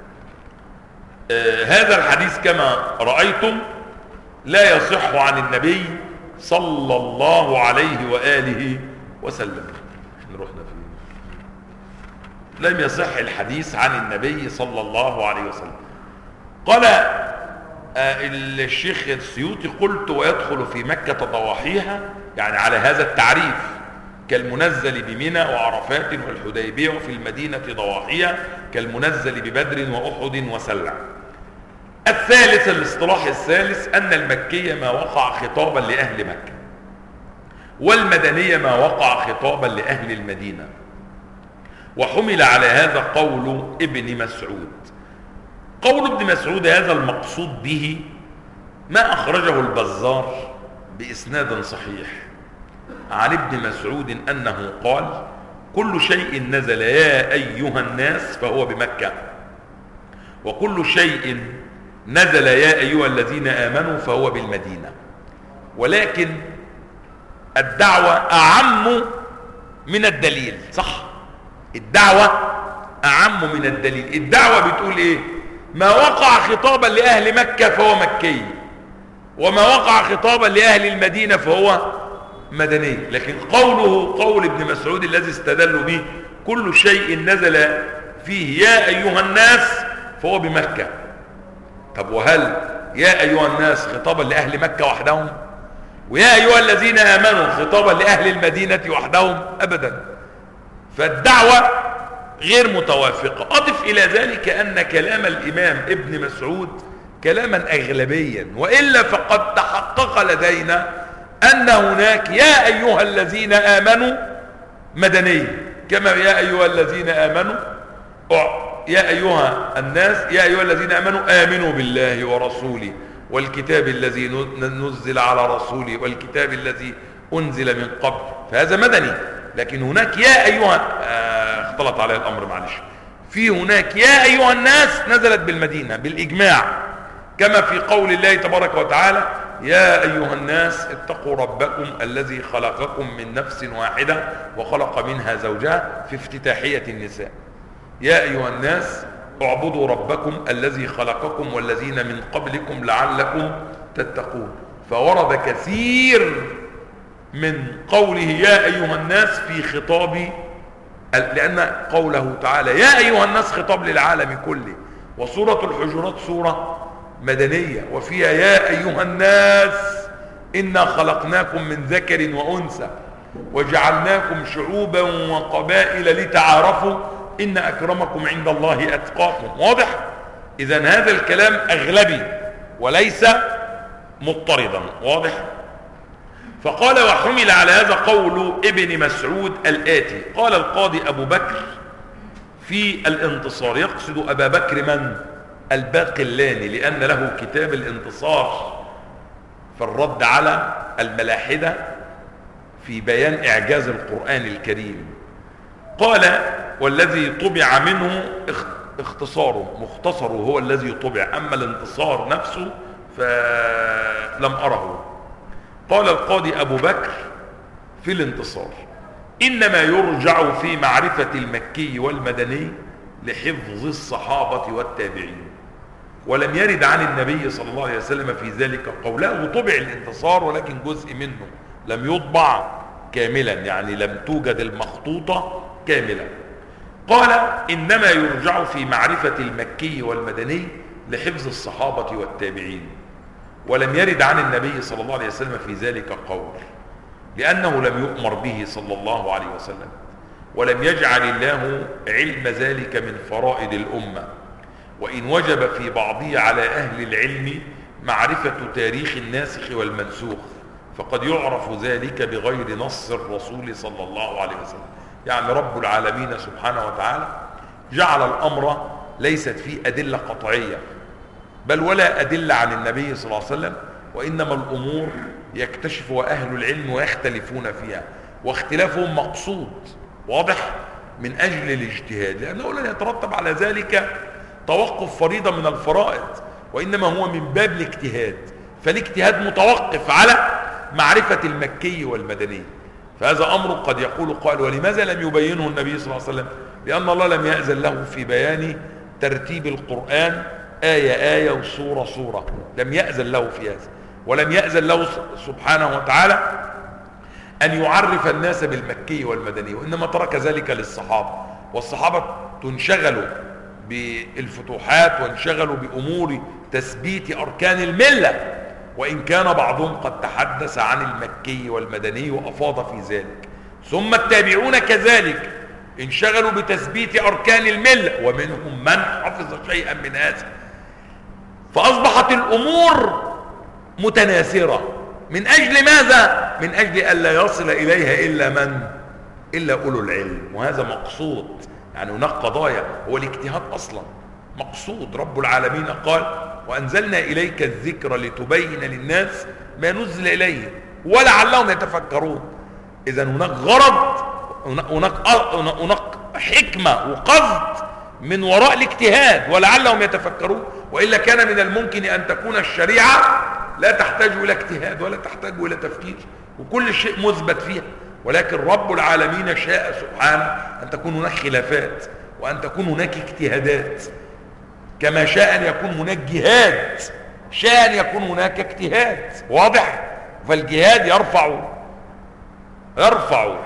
هذا الحديث كما رأيتم لا يصح عن النبي صلى الله عليه وآله وسلم. رحنا فيه. لم يصح الحديث عن النبي صلى الله عليه وسلم. قال الشيخ السيوطي: قلت ويدخل في مكة ضواحيها، يعني على هذا التعريف، كالمنزل بمنى وعرفات والحديبية، وفي المدينة ضواحيها كالمنزل ببدر وأحد وسلع. الثالث، الاصطلاح الثالث، أن المكية ما وقع خطابا لأهل مكة، والمدنية ما وقع خطابا لأهل المدينة. وحمل على هذا قول ابن مسعود. قول ابن مسعود هذا المقصود به ما أخرجه البزار بإسناد صحيح عن ابن مسعود أنه قال: كل شيء نزل يا أيها الناس فهو بمكة، وكل شيء نزل يا أيها الذين آمنوا فهو بالمدينة. ولكن الدعوة أعم من الدليل. صح، الدعوة أعم من الدليل. الدعوة بتقول إيه؟ ما وقع خطابا لأهل مكة فهو مكي، وما وقع خطابا لأهل المدينة فهو مدني. لكن قوله قول ابن مسعود الذي استدلوا به: كل شيء نزل فيه يا أيها الناس فهو بمكة. طب وهل يا أيها الناس خطابا لأهل مكة وحدهم؟ ويا أيها الذين آمنوا خطابا لأهل المدينة وحدهم؟ أبدا. فالدعوة غير متوافقة. أضف إلى ذلك أن كلام الإمام ابن مسعود كلاما أغلبيا، وإلا فقد تحقق لدينا أن هناك يا أيها الذين آمنوا مدني، كما يا أيها الذين آمنوا يا أيها الناس يا أيها الذين آمنوا آمنوا بالله ورسوله والكتاب الذي نزل على رسوله والكتاب الذي أنزل من قبل، فهذا مدني. لكن هناك يا أيها اختلط عليه الأمر، معلش، في هناك يا أيها الناس نزلت بالمدينة بالإجماع، كما في قول الله تبارك وتعالى: يا أيها الناس اتقوا ربكم الذي خلقكم من نفس واحدة وخلق منها زوجها، في افتتاحية النساء. يا أيها الناس اعبدوا ربكم الذي خلقكم والذين من قبلكم لعلكم تتقون. فورد كثير من قوله يا أيها الناس في خطاب، لأن قوله تعالى يا أيها الناس خطاب للعالم كله، وسورة الحجرات سورة مدنية وفيها يا أيها الناس إنا خلقناكم من ذكر وأنثى وجعلناكم شعوبا وقبائل لتعارفوا إن أكرمكم عند الله أتقاكم. واضح؟ إذن هذا الكلام أغلبي وليس مضطردا. واضح؟ فقال وحمل على هذا قول ابن مسعود الآتي. قال القاضي أبو بكر في الانتصار، يقصد أبا بكر من؟ الباقلاني، لأن له كتاب الانتصار في الرد على الملاحدة في بيان إعجاز القرآن الكريم. قال والذي طبع منه اختصاره، مختصره هو الذي طبع، أما الانتصار نفسه فلم أره. قال القاضي أبو بكر في الانتصار إنما يرجع في معرفة المكي والمدني لحفظ الصحابة والتابعين، ولم يرد عن النبي صلى الله عليه وسلم في ذلك قوله. طبع الانتصار ولكن جزء منه لم يطبع كاملا، يعني لم توجد المخطوطة كاملا. قال إنما يرجع في معرفة المكي والمدني لحفظ الصحابة والتابعين، ولم يرد عن النبي صلى الله عليه وسلم في ذلك قول، لأنه لم يؤمر به صلى الله عليه وسلم، ولم يجعل الله علم ذلك من فرائض الأمة، وإن وجب في بعضه على أهل العلم معرفة تاريخ الناسخ والمنسوخ، فقد يعرف ذلك بغير نص الرسول صلى الله عليه وسلم. يعني رب العالمين سبحانه وتعالى جعل الأمر ليست فيه أدلة قطعية بل ولا أدلة عن النبي صلى الله عليه وسلم، وإنما الأمور يكتشفها أهل العلم ويختلفون فيها، واختلافهم مقصود. واضح؟ من أجل الاجتهاد، لأنه لن يترتب على ذلك توقف فريضة من الفرائض، وإنما هو من باب الاجتهاد، فالاجتهاد متوقف على معرفة المكي والمدني. فهذا أمر قد يقول قائل ولماذا لم يبينه النبي صلى الله عليه وسلم؟ لأن الله لم يأذن له في بيان ترتيب القرآن آية آية وصورة صورة، لم يأذن له في هذا، ولم يأذن له سبحانه وتعالى أن يعرف الناس بالمكي والمدني، وإنما ترك ذلك للصحابة، والصحابة تنشغلوا بالفتوحات وانشغلوا بأمور تثبيت أركان الملة، وإن كان بعضهم قد تحدث عن المكي والمدني وأفاض في ذلك. ثم التابعون كذلك انشغلوا بتثبيت أركان الملة، ومنهم من حفظ شيئا من هذا، فأصبحت الأمور متناثرة. من أجل ماذا؟ من أجل ألا يصل إليها إلا من؟ إلا أولو العلم، وهذا مقصود. يعني هناك قضايا، هو الاجتهاد أصلا مقصود. رب العالمين قال وأنزلنا إليك الذكر لتبين للناس ما نزل إليهم ولعلهم يتفكرون. إذا هناك غرض، هناك حكمة وقصد من وراء الاجتهاد، ولعلهم يتفكرون. وإلا كان من الممكن أن تكون الشريعة لا تحتاج إلى اجتهاد ولا تحتاج إلى تفكير، وكل شيء مثبت فيها، ولكن رب العالمين شاء سبحانه أن تكون هناك خلافات وأن تكون هناك اجتهادات، كما شاء أن يكون هناك جهاد، شاء أن يكون هناك اجتهاد. واضح؟ فالجهاد يرفع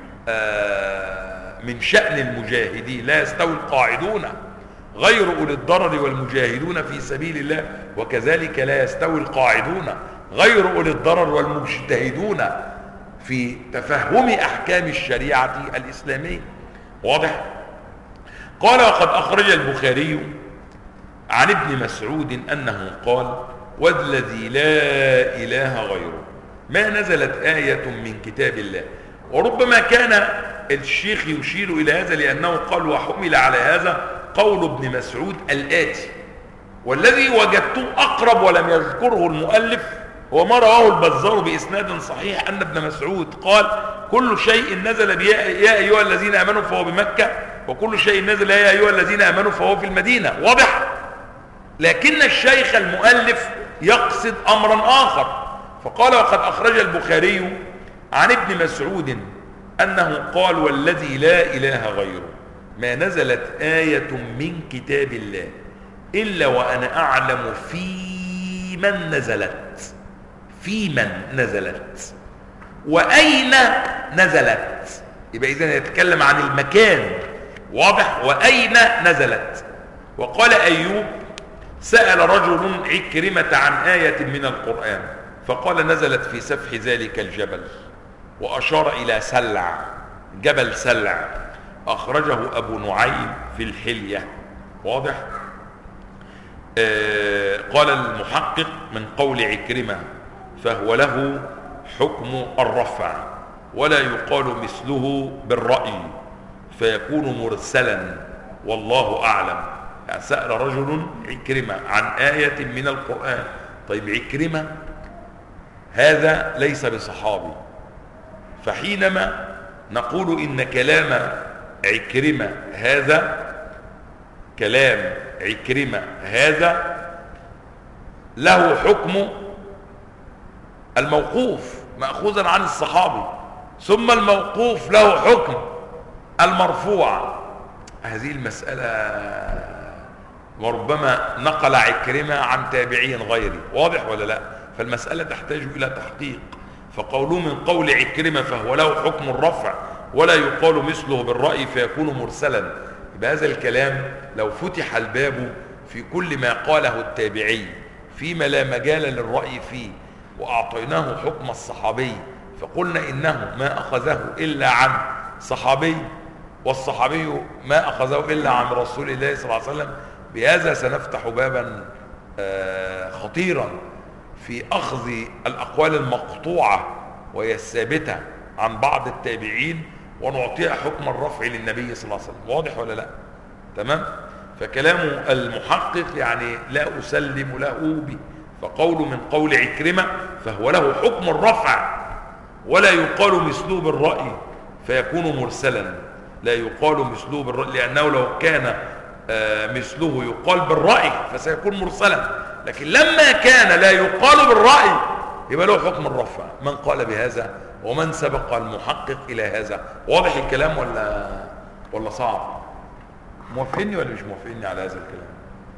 من شأن المجاهدين. لا يستوي القاعدون غير أولي الضرر والمجاهدون في سبيل الله، وكذلك لا يستوي القاعدون غير أولي الضرر والمجتهدون في تفهم أحكام الشريعة الإسلامية. واضح؟ قال وقد أخرج البخاري عن ابن مسعود أنه قال والذي لا إله غيره ما نزلت آية من كتاب الله. وربما كان الشيخ يشير إلى هذا لأنه قال وحمل على هذا قول ابن مسعود الآتي، والذي وجدته أقرب ولم يذكره المؤلف هو ما رواه البزار بإسناد صحيح أن ابن مسعود قال كل شيء نزل يا أيها الذين آمنوا فهو بمكة، وكل شيء نزل يا أيها الذين آمنوا فهو في المدينة. واضح؟ لكن الشيخ المؤلف يقصد أمرا آخر، فقال وقد أخرج البخاري عن ابن مسعود أنه قال والذي لا إله غيره ما نزلت آية من كتاب الله إلا وأنا أعلم في من نزلت، في من نزلت وأين نزلت. يبقى إذن يتكلم عن المكان، واضح، وأين نزلت. وقال أيوب سأل رجل عكرمة عن آية من القرآن فقال نزلت في سفح ذلك الجبل، وأشار إلى سلع، جبل سلع، أخرجه أبو نعيم في الحلية، واضح. قال المحقق من قول عكرمة فهو له حكم الرفع ولا يقال مثله بالرأي فيكون مرسلا والله أعلم. يعني سأل رجل عكرمة عن آية من القرآن. طيب عكرمة هذا ليس بصحابي، فحينما نقول إن كلام عكرمة هذا، كلام عكرمة هذا له حكم الموقوف مأخوذا عن الصحابي، ثم الموقوف له حكم المرفوع. هذه المسألة وربما نقل عكرمة عن تابعي غيري، واضح ولا لا؟ فالمسألة تحتاج إلى تحقيق. فقوله من قول عكرمة فهو له حكم الرفع ولا يقال مثله بالرأي فيكون مرسلا. بهذا الكلام لو فتح الباب في كل ما قاله التابعي فيما لا مجال للرأي فيه وأعطيناه حكم الصحابي فقلنا إنه ما أخذه إلا عن صحابي والصحابي ما أخذه إلا عن رسول الله صلى الله عليه وسلم، بهذا سنفتح بابا خطيرا في أخذ الأقوال المقطوعة وهي الثابتة عن بعض التابعين ونعطيها حكم الرفع للنبي صلى الله عليه وسلم، واضح ولا لا؟ تمام؟ فكلام المحقق يعني لا أسلم له به. فقول من قول عكرمة فهو له حكم الرفع ولا يقال مثله بالرأي فيكون مرسلا. لا يقال مثله بالرأي لأنه لو كان مثله يقال بالرأي فسيكون مرسلا، لكن لما كان لا يقال بالرأي يبقى له حكم الرفع. من قال بهذا ومن سبق المحقق إلى هذا؟ واضح الكلام ولا صعب؟ موافقني ولا مش موافقني على هذا الكلام؟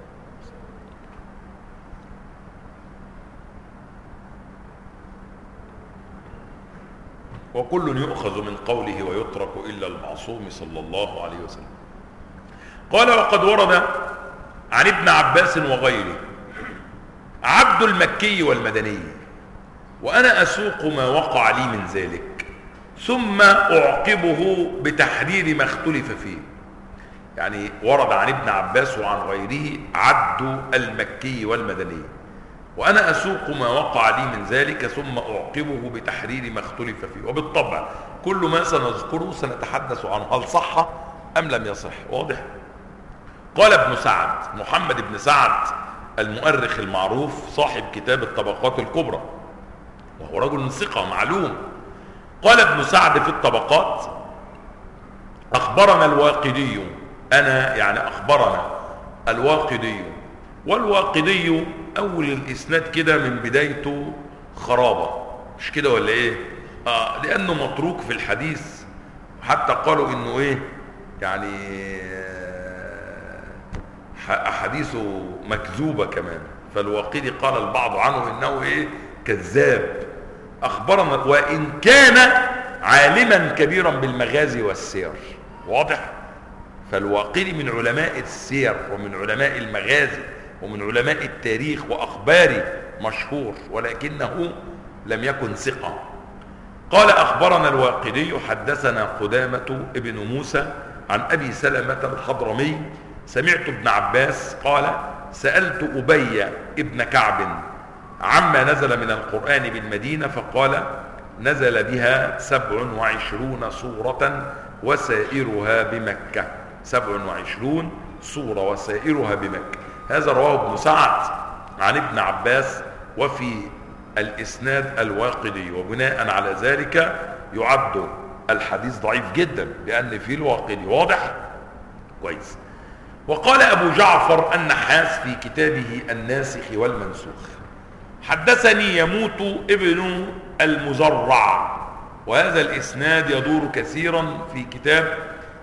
وكل يؤخذ من قوله ويترك إلا المعصوم صلى الله عليه وسلم. قال وقد ورد عن ابن عباس وغيره عبد المكي والمدني وأنا أسوق ما وقع لي من ذلك ثم أعقبه بتحرير ما اختلف فيه. يعني ورد عن ابن عباس وعن غيره عبد المكي والمدني وأنا أسوق ما وقع لي من ذلك ثم أعقبه بتحرير ما اختلف فيه. وبالطبع كل ما سنذكره سنتحدث عنه هل صح أم لم يصح، واضح. قال ابن سعد محمد بن سعد المؤرخ المعروف صاحب كتاب الطبقات الكبرى وهو رجل ثقة معلوم. قال ابن سعد في الطبقات أخبرنا الواقدي، أنا يعني أخبرنا الواقدي، والواقدي أول الإسناد كده من بدايته خرابة، مش كده ولا إيه؟ لأنه متروك في الحديث، حتى قالوا إنه إيه يعني أحاديثه مكذوبة كمان. فالواقدي قال البعض عنه إنه إيه كذاب. أخبرنا وإن كان عالما كبيرا بالمغازي والسير، واضح. فالواقدي من علماء السير ومن علماء المغازي ومن علماء التاريخ وأخباري مشهور، ولكنه لم يكن ثقة. قال أخبرنا الواقدي حدثنا قدامة ابن موسى عن أبي سلمة الحضرمي سمعت ابن عباس قال سألت أبي ابن كعب عما نزل من القرآن بالمدينة فقال نزل بها 27 سورة وسائرها بمكة. 27 سورة وسائرها بمكة. هذا رواه ابن سعد عن ابن عباس وفي الإسناد الواقدي، وبناء على ذلك يعد الحديث ضعيف جدا لأن فيه الواقدي، واضح كويس. وقال أبو جعفر النحاس في كتابه الناسخ والمنسوخ حدثني يموت ابن المزرع، وهذا الإسناد يدور كثيرا في كتاب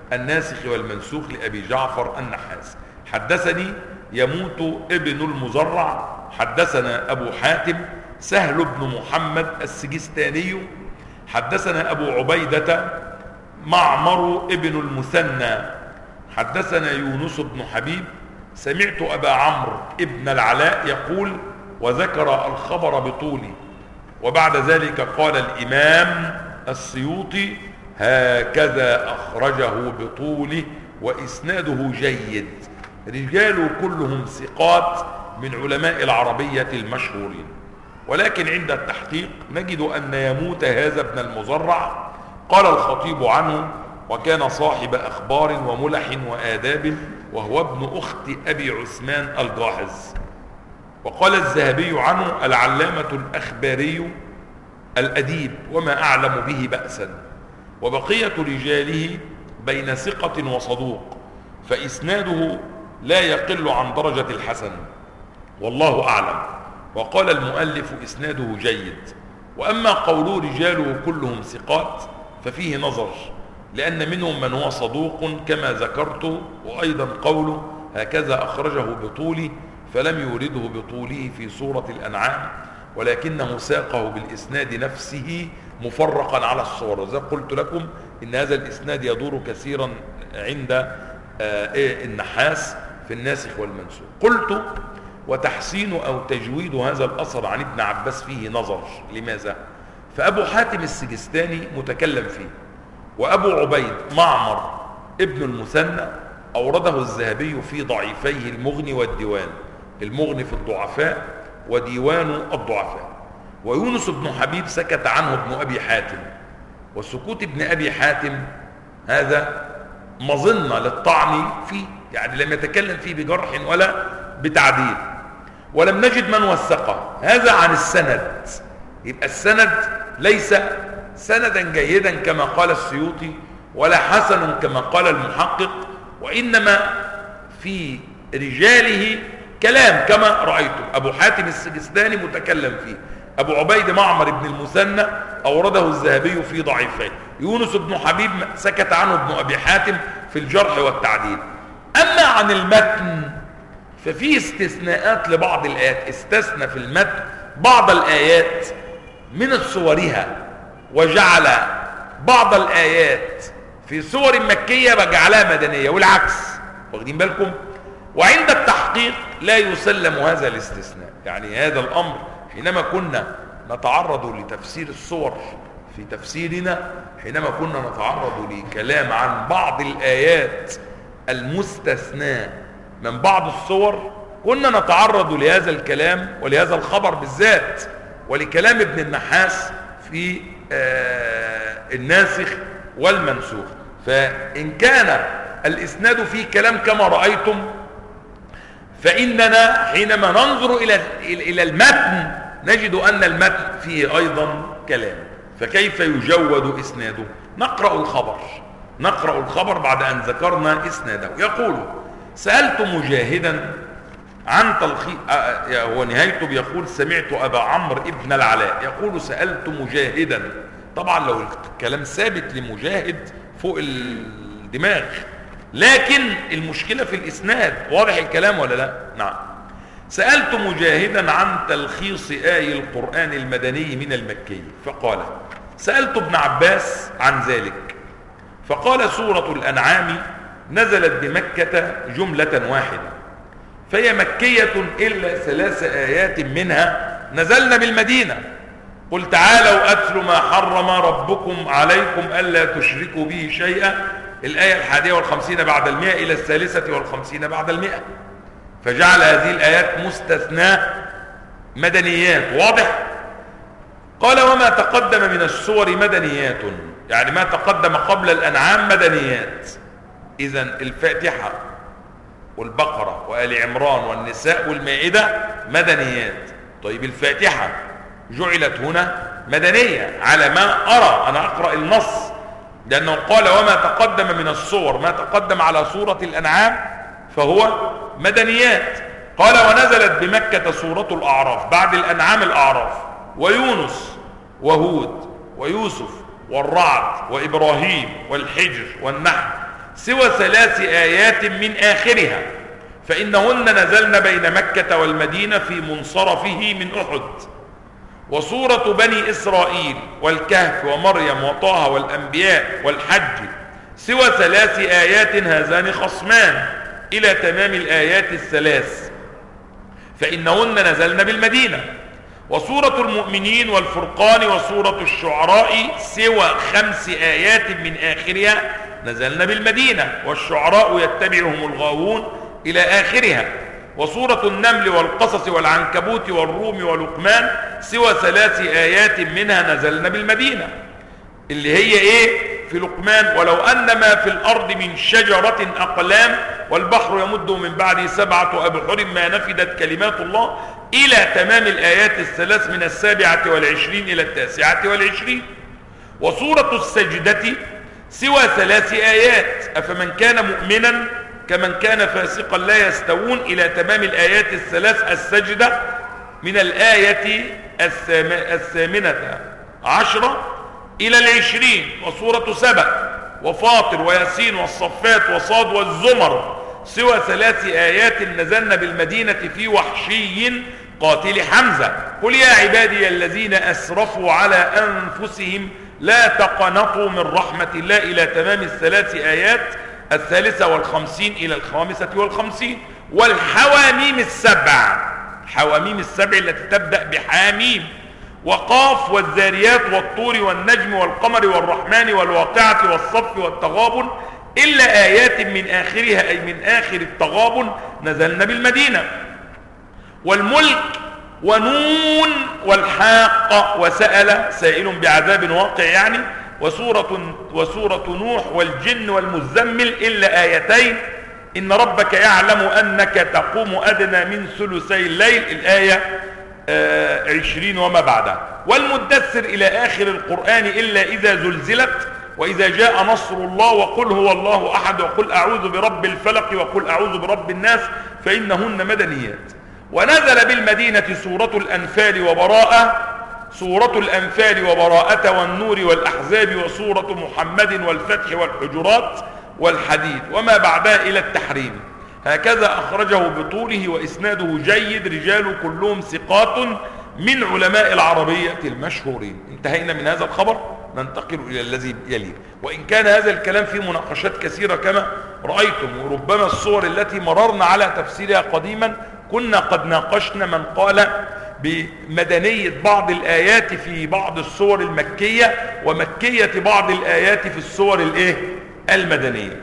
الناسخ والمنسوخ لأبي جعفر النحاس. حدثني يموت ابن المزرع حدثنا أبو حاتم سهل بن محمد السجستاني حدثنا أبو عبيدة معمر ابن المثنى حدثنا يونس بن حبيب سمعت أبا عمرو ابن العلاء يقول وذكر الخبر بطوله. وبعد ذلك قال الإمام السيوطي هكذا أخرجه بطوله وإسناده جيد، رجال كلهم ثقات من علماء العربية المشهورين. ولكن عند التحقيق نجد أن يموت هذا ابن المزرع قال الخطيب عنه وكان صاحب أخبار وملح وآداب وهو ابن أخت أبي عثمان الجاحظ. وقال الذهبي عنه العلامة الأخباري الأديب وما أعلم به بأسا. وبقية رجاله بين ثقة وصدوق، فإسناده لا يقل عن درجة الحسن والله أعلم. وقال المؤلف إسناده جيد. وأما قوله رجاله كلهم ثقات ففيه نظر، لأن منهم من هو صدوق كما ذكرت، وأيضا قوله هكذا أخرجه بطوله فلم يورده بطوله في سورة الأنعام، ولكنه ساقه بالإسناد نفسه مفرقا على الصور. وذا قلت لكم إن هذا الإسناد يدور كثيرا عند النحاس في الناسخ والمنسوخ. قلت وتحسين أو تجويد هذا الأثر عن ابن عباس فيه نظر. لماذا؟ فأبو حاتم السجستاني متكلم فيه، وأبو عبيد معمر ابن المثنى أورده الذهبي في ضعيفيه المغني والديوان، المغني في الضعفاء وديوان الضعفاء. ويونس بن حبيب سكت عنه ابن أبي حاتم، وسكوت ابن أبي حاتم هذا مظنة للطعن فيه، يعني لم يتكلم فيه بجرح ولا بتعديل. ولم نجد من وثقه هذا عن السند، يبقى السند ليس سندا جيدا كما قال السيوطي ولا حسنا كما قال المحقق، وإنما في رجاله كلام كما رأيتم. أبو حاتم السجستاني متكلم فيه، أبو عبيد معمر بن المثنى أورده الذهبي في ضعيفيه، يونس بن حبيب سكت عنه ابن أبي حاتم في الجرح والتعديل. أما عن المتن ففي استثناءات لبعض الآيات، استثنى في المتن بعض الآيات من صورها وجعل بعض الآيات في سور مكية وجعلها مدنية والعكس، واخدين بالكم؟ وعند التحقيق لا يسلم هذا الاستثناء. يعني هذا الأمر حينما كنا نتعرض لتفسير الصور في تفسيرنا، حينما كنا نتعرض لكلام عن بعض الآيات المستثناة من بعض الصور، كنا نتعرض لهذا الكلام ولهذا الخبر بالذات ولكلام ابن النحاس في الناسخ والمنسوخ. فإن كان الإسناد فيه كلام كما رأيتم، فإننا حينما ننظر إلى المتن نجد أن المتن فيه أيضا كلام، فكيف يجود إسناده؟ نقرأ الخبر بعد أن ذكرنا إسناده. يقول سألت مجاهدا عن تلخيص، هو نهايته بيقول سمعت أبا عمرو ابن العلاء يقول سألت مجاهدا. طبعا لو الكلام ثابت لمجاهد فوق الدماغ، لكن المشكلة في الإسناد. واضح الكلام ولا لا؟ نعم. سألت مجاهدا عن تلخيص آي القرآن المدني من المكي، فقال سألت ابن عباس عن ذلك، فقال سورة الأنعام نزلت بمكة جملة واحدة، فهي مكية إلا 3 آيات منها نزلنا بالمدينة. قل تعالوا أتل ما حرم ربكم عليكم ألا تشركوا به شيئا، الآية 51 بعد 100 إلى 53 بعد 100، فجعل هذه الآيات مستثناة مدنيات. واضح؟ قال وما تقدم من السور مدنيات، يعني ما تقدم قبل الأنعام مدنيات. إذن الفاتحة والبقرة وآل عمران والنساء والمائدة مدنيات. طيب الفاتحة جعلت هنا مدنية على ما أرى، أنا أقرأ النص، لأنه قال وما تقدم من الصور، ما تقدم على سورة الأنعام فهو مدنيات. قال ونزلت بمكة سورة الأعراف، بعد الأنعام الأعراف، ويونس وهود ويوسف والرعد وإبراهيم والحجر والنحل، سوى 3 آيات من آخرها، فإنهن نزلن بين مكة والمدينة في منصرفه من أحد. وسورة بني إسرائيل والكهف ومريم وطه والأنبياء والحج سوى 3 آيات هذان خصمان إلى تمام الآيات ال3، فإنهن نزلن بالمدينة. وسورة المؤمنين والفرقان وسورة الشعراء سوى 5 آيات من آخرها نزلن بالمدينة، والشعراء يتبعهم الغاوون إلى آخرها. وسورة النمل والقصص والعنكبوت والروم ولقمان سوى 3 آيات منها نزلن بالمدينة، اللي هي ايه؟ في لقمان: ولو أن ما في الأرض من شجرة أقلام والبحر يمده من بعده 7 أبحر ما نفدت كلمات الله، إلى تمام الآيات ال3 من 27 إلى 29. وسورة السجدة سوى 3 آيات: أفمن كان مؤمنا كمن كان فاسقا لا يستوون، إلى تمام الآيات ال3 السجدة من الآية 18 إلى 20. وسورة سبأ وفاطر وياسين والصفات وصاد والزمر سوى 3 آيات نزلن بالمدينة في وحشي قاتل حمزة: قل يا عبادي الذين أسرفوا على أنفسهم لا تقنطوا من رحمة الله، إلى تمام ال3 آيات 53 إلى 55. والحواميم السبع، حواميم السبع التي تبدأ بحاميم وقاف والذاريات والطور والنجم والقمر والرحمن والواقعة والصف والتغابن، إلا آيات من آخرها أي من آخر التغابن نزلن بالمدينة. والملك ونون والحاقة وسأل سائل بعذاب واقع يعني، وسورة نوح والجن والمزمل إلا آيتين: إن ربك يعلم أنك تقوم أدنى من ثلثي الليل الآية 20 وما بعدها. والمدثر إلى آخر القرآن إلا إذا زلزلت وإذا جاء نصر الله وقل هو الله أحد وقل أعوذ برب الفلق وقل أعوذ برب الناس، فإنهن مدنيات. ونزل بالمدينة سورة الأنفال وبراءة، سورة الأنفال وبراءة والنور والأحزاب، وسورة محمد والفتح والحجرات والحديد وما بعدها إلى التحريم. هكذا أخرجه بطوله وإسناده جيد، رجال كلهم ثقات من علماء العربية المشهورين. انتهينا من هذا الخبر، ننتقل إلى الذي يليه. وإن كان هذا الكلام فيه مناقشات كثيرة كما رأيتم، وربما الصور التي مررنا على تفسيرها قديما كنا قد ناقشنا من قال بمدنية بعض الآيات في بعض السور المكية ومكية بعض الآيات في السور المدنية.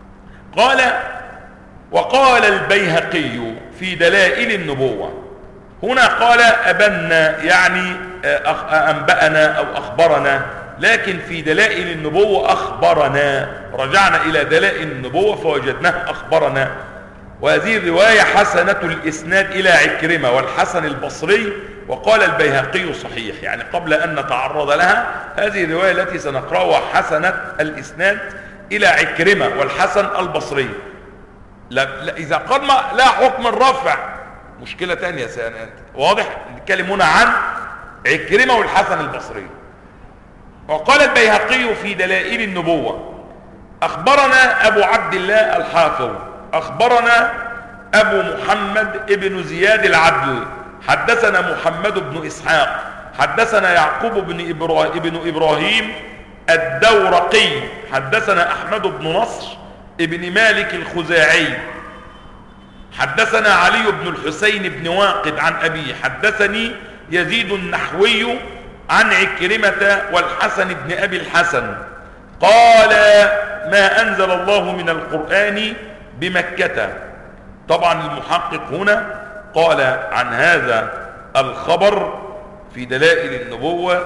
وقال البيهقي في دلائل النبوة، هنا قال أبنا يعني أنبأنا أو أخبرنا، لكن في دلائل النبوة أخبرنا، رجعنا إلى دلائل النبوة فوجدناه أخبرنا. وهذه الرواية حسنة الإسناد إلى عكرمة والحسن البصري، وقال البيهقي صحيح، يعني قبل أن نتعرض لها هذه الرواية التي سنقرأها حسنة الإسناد إلى عكرمة والحسن البصري. إذا قام لا حكم الرفع مشكلة تانية واضح، نتكلم هنا عن عكرمة والحسن البصري. وقال البيهقي في دلائل النبوة: أخبرنا أبو عبد الله الحافظ أخبرنا أبو محمد ابن زياد العدل حدثنا محمد بن إسحاق حدثنا يعقوب بن إبراهيم الدورقي حدثنا أحمد بن نصر ابن مالك الخزاعي حدثنا علي بن الحسين بن واقد عن أبيه حدثني يزيد النحوي عن عكرمة والحسن بن أبي الحسن قال: ما أنزل الله من القرآن بمكة. طبعا المحقق هنا قال عن هذا الخبر في دلائل النبوة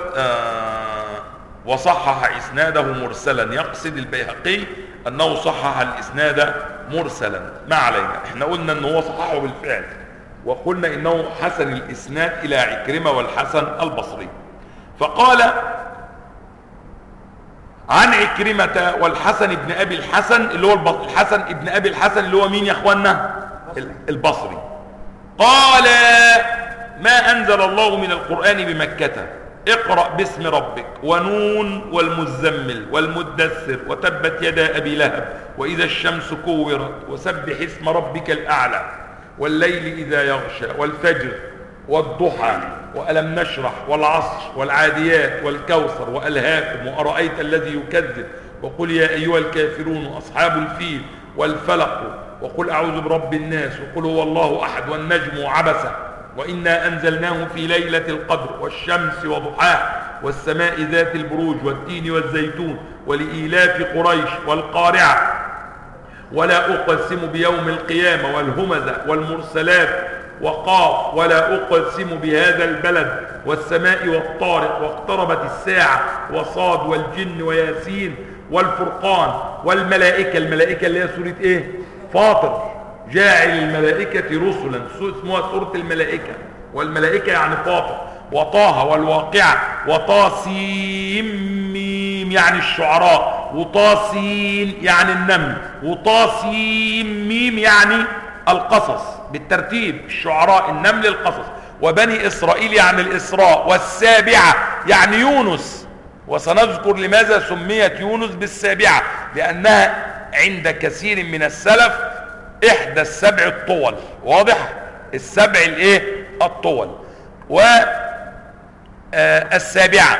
وصحح إسناده مرسلا، يقصد البيهقي أنه صحح الإسناد مرسلا. ما علينا، احنا قلنا أنه صححه بالفعل، وقلنا أنه حسن الإسناد إلى عكرمة والحسن البصري. فقال عن عكرمة والحسن بن أبي الحسن اللي هو الحسن ابن أبي الحسن اللي هو مين يا أخوانا؟ البصري. قال: ما أنزل الله من القرآن بمكة. اقرأ باسم ربك، ونون والمزمل والمدثر وتبت يدا أبي لهب وإذا الشمس كورت وسبح اسم ربك الأعلى والليل إذا يغشى والفجر والضحى وألم نشرح والعصر والعاديات والكوثر وألهاكم وأرأيت الذي يكذب وقل يا أيها الكافرون وأصحاب الفيل والفلق وقل أعوذ برب الناس وقل هو الله أحد والنجم وعبس وإنا أنزلناه في ليلة القدر والشمس وضحاها والسماء ذات البروج والتين والزيتون ولإيلاف قريش والقارعة ولا أقسم بيوم القيامة والهمزة والمرسلات وقاف ولا أقسم بهذا البلد والسماء والطارق واقتربت الساعة وصاد والجن وياسين والفرقان والملائكة. الملائكة اللي هي سورة ايه؟ فاطر. جاعل الملائكة رسلا، اسمها سورة الملائكة، والملائكة يعني فاطر. وطه والواقعة وطاسيم ميم يعني الشعراء، وطاسين يعني النمل، وطاسيم ميم يعني القصص بالترتيب، الشعراء النمل القصص. وبني إسرائيل يعني الإسراء. والسابعة يعني يونس، وسنذكر لماذا سميت يونس بالسابعة، لأنها عند كثير من السلف إحدى السبع الطول. واضح؟ السبع الايه؟ الطول. والسابعة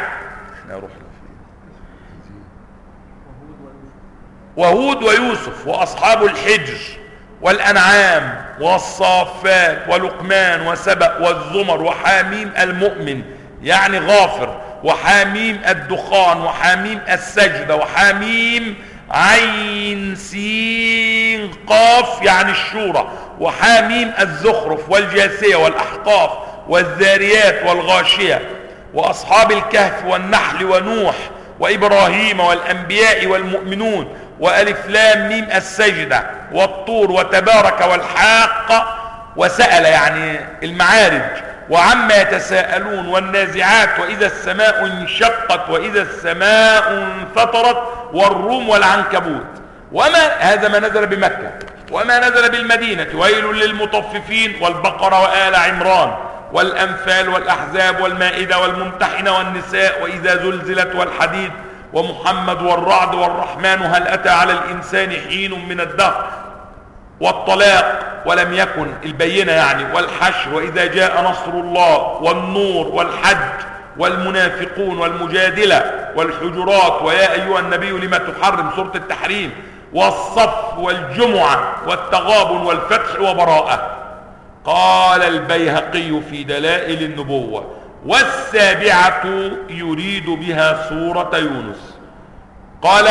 وهود ويوسف وأصحاب الحجر والأنعام والصافات ولقمان وسبأ والزمر وحاميم المؤمن يعني غافر، وحاميم الدخان وحاميم السجدة وحاميم عين سين قاف يعني الشورى، وحاميم الزخرف والجاثية والأحقاف والذاريات والغاشية وأصحاب الكهف والنحل ونوح وإبراهيم والأنبياء والمؤمنون وألف لام ميم السجدة والطور وتبارك والحاقة وسأل يعني المعارج وعما يتساءلون والنازعات وإذا السماء انشقت وإذا السماء انفطرت والروم والعنكبوت. وما هذا ما نزل بمكة. وما نزل بالمدينة ويل للمطففين والبقرة وآل عمران والأنفال والأحزاب والمائدة والممتحنة والنساء وإذا زلزلت والحديد ومحمد والرعد والرحمن هل أتى على الإنسان حين من الدهر والطلاق ولم يكن البينة يعني والحشر وإذا جاء نصر الله والنور والحج والمنافقون والمجادلة والحجرات ويا أيها النبي لما تحرم سورة التحريم والصف والجمعة والتغابن والفتح وبراءة. قال البيهقي في دلائل النبوة والسابعة يريد بها سورة يونس. قال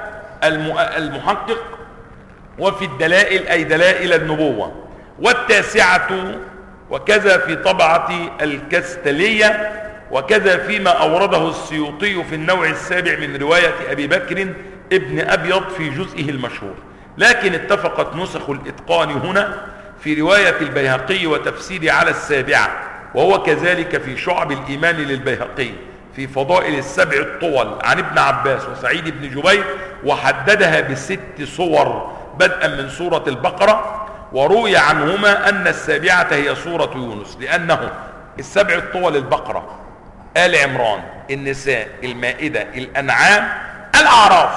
المحقق وفي الدلائل أي دلائل النبوة. والتاسعة وكذا في طبعة الكستلية وكذا فيما أورده السيوطي في النوع السابع من رواية أبي بكر ابن أبيض في جزئه المشهور، لكن اتفقت نسخ الإتقان هنا في رواية البيهقي وتفسير على السابعة، وهو كذلك في شعب الإيمان للبيهقي في فضائل السبع الطول عن ابن عباس وسعيد بن جبير، وحددها ب6 صور بدءا من سورة البقرة. وروي عنهما أن السابعة هي سورة يونس، لأنه السبع الطول البقرة، آل عمران، النساء، المائدة، الأنعام، الأعراف.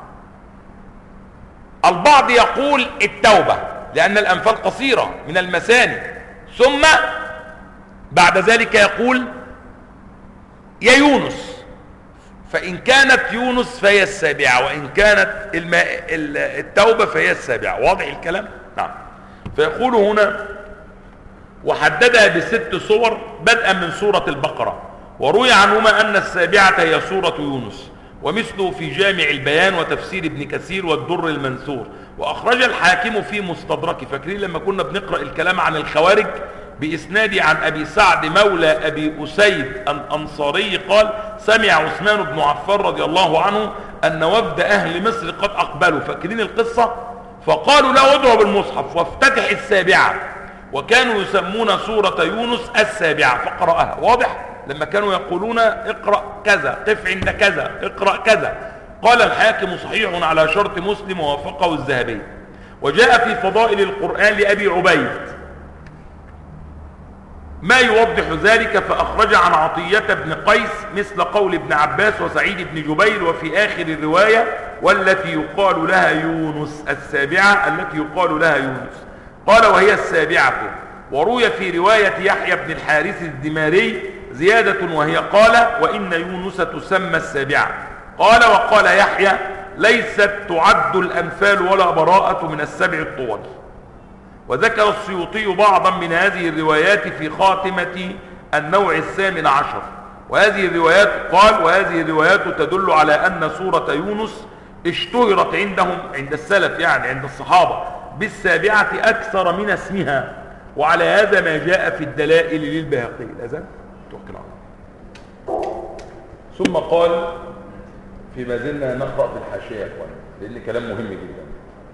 البعض يقول التوبة لأن الأنفال قصيرة من المثاني، ثم بعد ذلك يقول يا يونس، فإن كانت يونس فهي السابعة وإن كانت التوبة فهي السابعة. واضح الكلام؟ نعم. فيقول هنا وحددها ب6 صور بدءا من سورة البقرة، وروي عنهما أن السابعة هي سورة يونس، ومثله في جامع البيان وتفسير ابن كثير والدر المنثور. وأخرج الحاكم في مستدرك. فاكرين لما كنا بنقرأ الكلام عن الخوارج بإسناد عن أبي سعد مولى أبي أسيد الأنصاري قال سمع عثمان بن عفان رضي الله عنه أن وفد أهل مصر قد أقبلوا. فاكرين القصة؟ فقالوا لا ادعوا بالمصحف وافتتح السابعة، وكانوا يسمون سورة يونس السابعة فقرأها. واضح؟ لما كانوا يقولون اقرأ كذا، قف عند كذا، اقرأ كذا. قال الحاكم صحيح على شرط مسلم ووافقه الذهبي. وجاء في فضائل القرآن لأبي عبيد ما يوضح ذلك، فأخرج عن عطية بن قيس مثل قول ابن عباس وسعيد بن جبير، وفي آخر الرواية والتي يقال لها يونس، السابعة التي يقال لها يونس، قال وهي السابعة. وروي في رواية يحيى بن الحارث الدماري زيادة وهي قال وإن يونس تسمى السابعة. قال وقال يحيى ليست تعد الأنفال ولا براءة من السبع الطول. وذكر السيوطي بعضا من هذه الروايات في خاتمة النوع الثامن عشر. وهذه الروايات قال وهذه الروايات تدل على أن سورة يونس اشتهرت عندهم، عند السلف يعني عند الصحابة، بالسابعة أكثر من اسمها، وعلى هذا ما جاء في الدلائل للبيهقي. الأذان توكل على الله. ثم قال فيما زلنا نقرأ في الحاشية يا اخوان لأن كلام مهم جدا.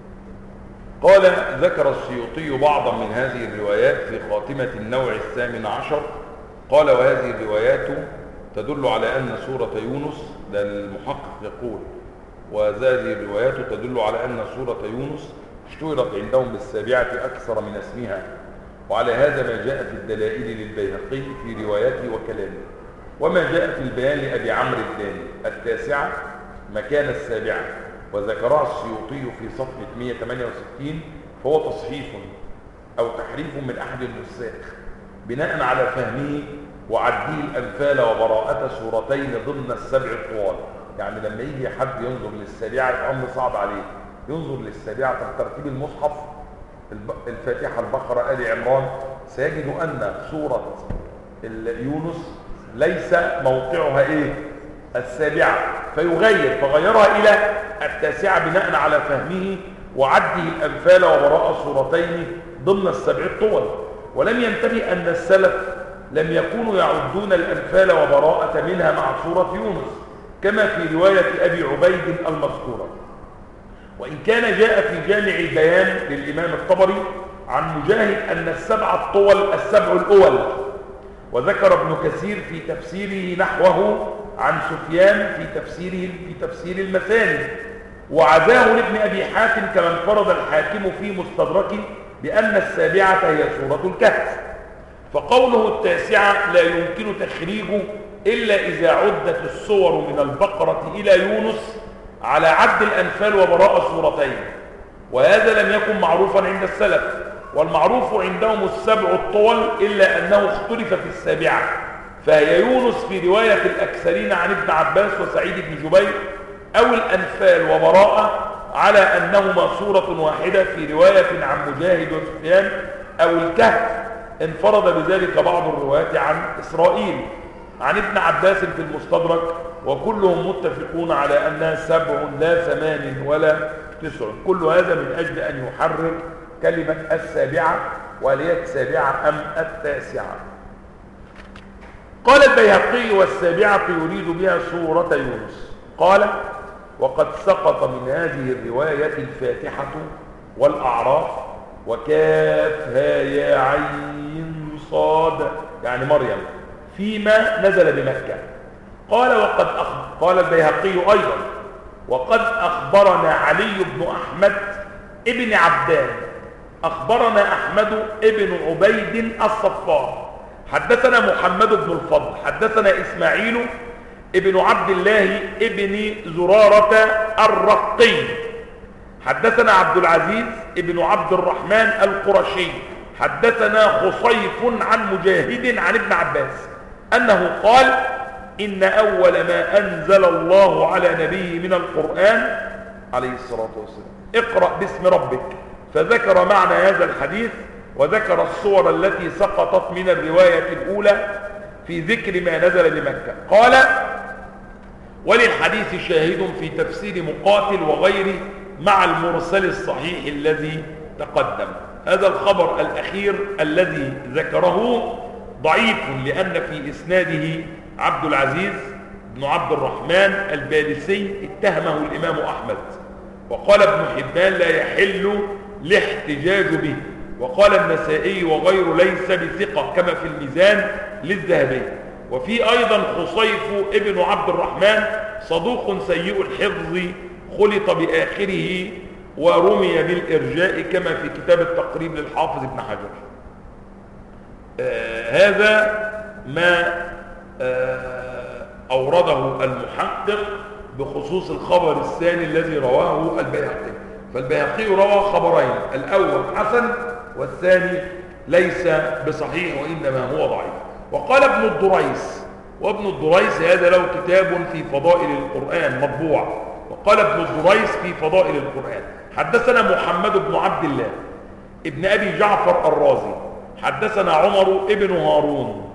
قال ذكر السيوطي بعضا من هذه الروايات في خاتمة النوع الثامن عشر. قال وهذه الروايات تدل على أن سورة يونس، ده المحقق يقول، وهذه الروايات تدل على أن سورة يونس اشتهرت عندهم بالسابعة أكثر من اسمها، وعلى هذا ما جاء في الدلائل للبيهقي في رواياته وكلامه. وما جاء في البيان لأبي عمرو الداني التاسعة مكان السابعة، وذكرها السيوطي في صفحة 168، فهو تصحيف أو تحريف من أحد النساخ بناء على فهمه وعديه الأنفال وبراءة سورتين ضمن السبع الطوال. يعني لما يجي حد ينظر للسابعة الأمر صعب عليه، ينظر للسابعة ترتيب المصحف الفاتحة البقرة آل عمران، سيجد أن سورة يونس ليس موقعها إيه؟ السابعة، فغيرها إلى التاسعة بناء على فهمه وعده الأنفال وبراءة سورتين ضمن السبع الطول. ولم ينتبه أن السلف لم يكونوا يعدون الأنفال وبراءة منها مع سورة يونس كما في رواية أبي عبيد المذكورة. وإن كان جاء في جامع البيان للإمام الطبري عن مجاهد أن السبع الطول السبع الأول، وذكر ابن كثير في تفسيره نحوه عن سفيان في تفسير المثاني، وعزاه لابن أبي حاتم كما انفرد الحاكم في مستدركه بأن السابعة هي سورة الكهف. فقوله التاسعة لا يمكن تخريجه إلا إذا عدت السور من البقرة إلى يونس على عد الأنفال وبراءة سورتين، وهذا لم يكن معروفا عند السلف، والمعروف عندهم السبع الطول إلا أنه اختلف في السابعة، فهي يونس في رواية الأكثرين عن ابن عباس وسعيد بن جبير، أو الأنفال وبراءة على أنهما سورة واحدة في رواية عن مجاهد وسفيان، أو الكهف انفرد بذلك بعض الروايات عن إسرائيل عن ابن عباس في المستدرك، وكلهم متفقون على أنها سبع لا ثمان ولا تسع. كل هذا من أجل أن يحرر كلمة السابعة، وهل هي السابعة أم التاسعة. قال البيهقي والسابعة يريد بها سورة يونس. قال وقد سقط من هذه الرواية الفاتحة والأعراف وكافها يا عين صاد يعني مريم فيما نزل بمكة. قال البيهقي أيضا وقد أخبرنا علي بن أحمد ابن عبدان أخبرنا أحمد ابن عبيد الصفار حدثنا محمد بن الفضل حدثنا إسماعيل ابن عبد الله ابن زرارة الرقي حدثنا عبد العزيز ابن عبد الرحمن القرشي حدثنا خصيف عن مجاهد عن ابن عباس أنه قال إن أول ما أنزل الله على نبيه من القرآن عليه الصلاة والسلام اقرأ باسم ربك، فذكر معنى هذا الحديث وذكر الصور التي سقطت من الرواية الأولى في ذكر ما نزل بمكة. قال وللحديث شاهد في تفسير مقاتل وغيره مع المرسل الصحيح الذي تقدم. هذا الخبر الأخير الذي ذكره ضعيف لأن في إسناده عبد العزيز بن عبد الرحمن البالسي اتهمه الإمام أحمد، وقال ابن حبان لا يحل الاحتجاج به، وقال النسائي وغيره ليس بثقة كما في الميزان للذهبي. وفي أيضا خصيف ابن عبد الرحمن صدوق سيء الحفظ خلط بآخره ورمي بالإرجاء كما في كتاب التقريب للحافظ ابن حجر. هذا ما أورده المحقق بخصوص الخبر الثاني الذي رواه البيهقي. فالبيهقي روى خبرين، الأول حسن والثاني ليس بصحيح وإنما هو ضعيف. وقال ابن الدريس، وابن الدريس هذا له كتاب في فضائل القرآن مطبوع، وقال ابن الدريس في فضائل القرآن: حدثنا محمد بن عبد الله ابن أبي جعفر الرازي، حدثنا عمر ابن هارون،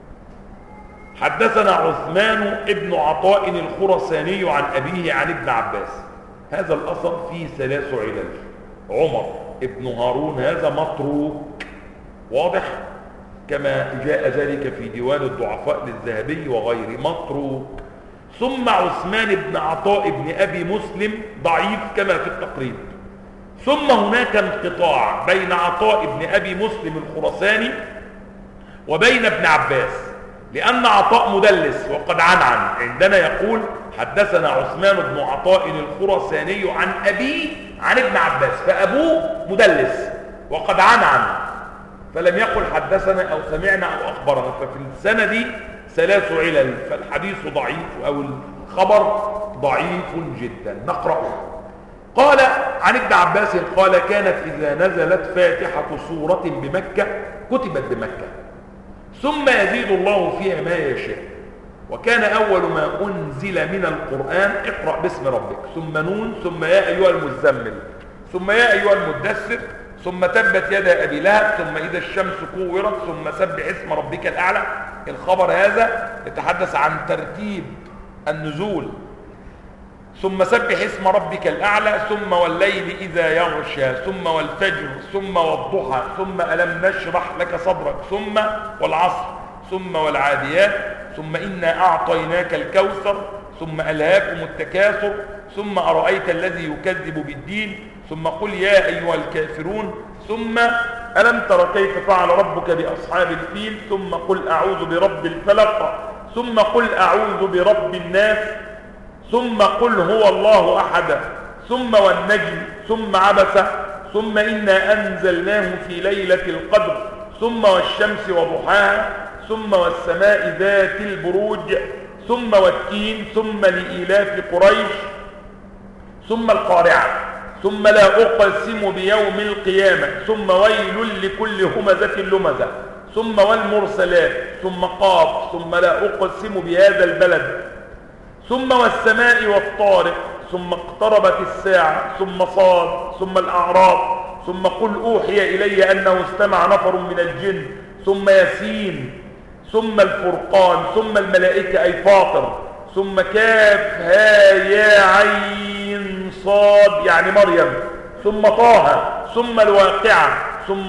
حدثنا عثمان ابن عطاء الخرساني عن أبيه عن ابن عباس. هذا الأثر فيه 3 علل. عمر ابن هارون هذا متروك، واضح كما جاء ذلك في ديوان الضعفاء للذهبي وغيره، متروك. ثم عثمان بن عطاء بن أبي مسلم ضعيف كما في التقريب. ثم هناك انقطاع بين عطاء بن أبي مسلم الخرساني وبين ابن عباس، لأن عطاء مدلس وقد عنعن. عندنا يقول حدثنا عثمان بن عطاء الخرساني عن أبيه عن ابن عباس، فأبوه مدلس وقد عنعن، فلم يقل حدثنا أو سمعنا أو أخبرنا، ففي السنة دي 3 علل، فالحديث ضعيف أو الخبر ضعيف جدا. نقرأه. قال عن ابن عباس قال: كانت إذا نزلت فاتحة سورة بمكة كتبت بمكة، ثم يزيد الله فيها ما يشاء. وكان أول ما أنزل من القرآن اقرأ باسم ربك، ثم نون، ثم يا أيها المزمل، ثم يا أيها المدثر، ثم تبت يدا أبي لهب، ثم إذا الشمس كورت، ثم سبح اسم ربك الأعلى. الخبر هذا يتحدث عن ترتيب النزول. ثم سبح اسم ربك الأعلى، ثم والليل إذا يغشى، ثم والفجر، ثم والضحى، ثم ألم نشرح لك صدرك، ثم والعصر، ثم والعاديات، ثم إنا أعطيناك الكوثر، ثم ألهاكم التكاثر، ثم أرأيت الذي يكذب بالدين، ثم قل يا أيها الكافرون، ثم ألم تر كيف فعل ربك بأصحاب الفيل، ثم قل أعوذ برب الفلق، ثم قل أعوذ برب الناس، ثم قل هو الله أحد، ثم والنجم، ثم عبس، ثم إنا أنزلناه في ليلة القدر، ثم والشمس وضحاها، ثم والسماء ذات البروج، ثم والتين، ثم لإيلاف قريش، ثم القارعة، ثم لا أقسم بيوم القيامة، ثم ويل لكل همزة لمزة، ثم والمرسلات، ثم قاف، ثم لا أقسم بهذا البلد، ثم والسماء والطارق، ثم اقتربت الساعة، ثم صاد، ثم الأعراف، ثم قل أوحي إلي أنه استمع نفر من الجن، ثم ياسين، ثم الفرقان، ثم الملائكة أي فاطر، ثم كاف ها يا عين صاد يعني مريم، ثم طه، ثم الواقعة، ثم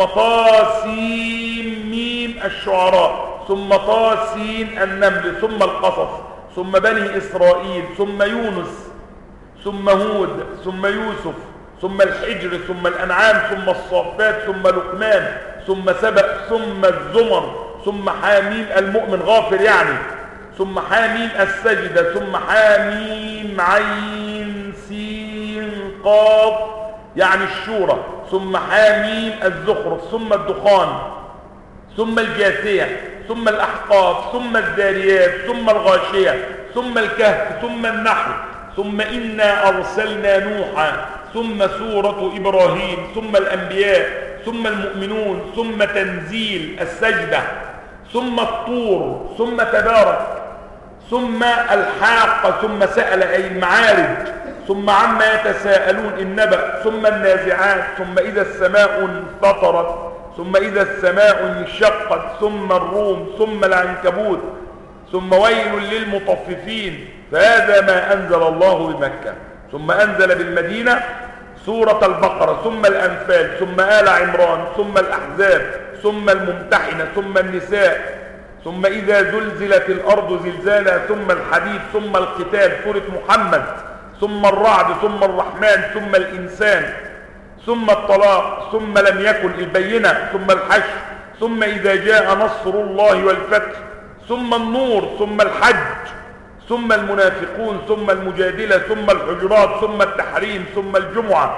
طاسيم ميم الشعراء، ثم طاسين النمل، ثم القصص، ثم بني إسرائيل، ثم يونس، ثم هود، ثم يوسف، ثم الحجر، ثم الأنعام، ثم الصافات، ثم لقمان، ثم سبأ، ثم الزمر، ثم حاميم المؤمن غافر يعني، ثم حاميم السجدة، ثم حاميم عين سين قاف يعني الشورى، ثم حاميم الزخرف، ثم الدخان، ثم الجاثية، ثم الأحقاف، ثم الذاريات، ثم الغاشية، ثم الكهف، ثم النحل، ثم إنا أرسلنا نوحا، ثم سورة إبراهيم، ثم الأنبياء، ثم المؤمنون، ثم تنزيل السجدة، ثم الطور، ثم تبارك، ثم الحاقة، ثم سأل أي المعارج، ثم عما يتساءلون النبأ، ثم النازعات، ثم إذا السماء انفطرت، ثم إذا السماء انشقت، ثم الروم، ثم العنكبوت، ثم ويل للمطففين. فهذا ما أنزل الله بمكة. ثم أنزل بالمدينة سورة البقرة، ثم الأنفال، ثم آل عمران، ثم الأحزاب، ثم الممتحنة، ثم النساء، ثم إذا زلزلت الأرض زلزالها، ثم الحديد، ثم القتال سورة محمد، ثم الرعد، ثم الرحمن، ثم الإنسان، ثم الطلاق، ثم لم يكن البينة، ثم الحشر، ثم إذا جاء نصر الله والفتح، ثم النور، ثم الحج، ثم المنافقون، ثم المجادلة، ثم الحجرات، ثم التحريم، ثم الجمعة،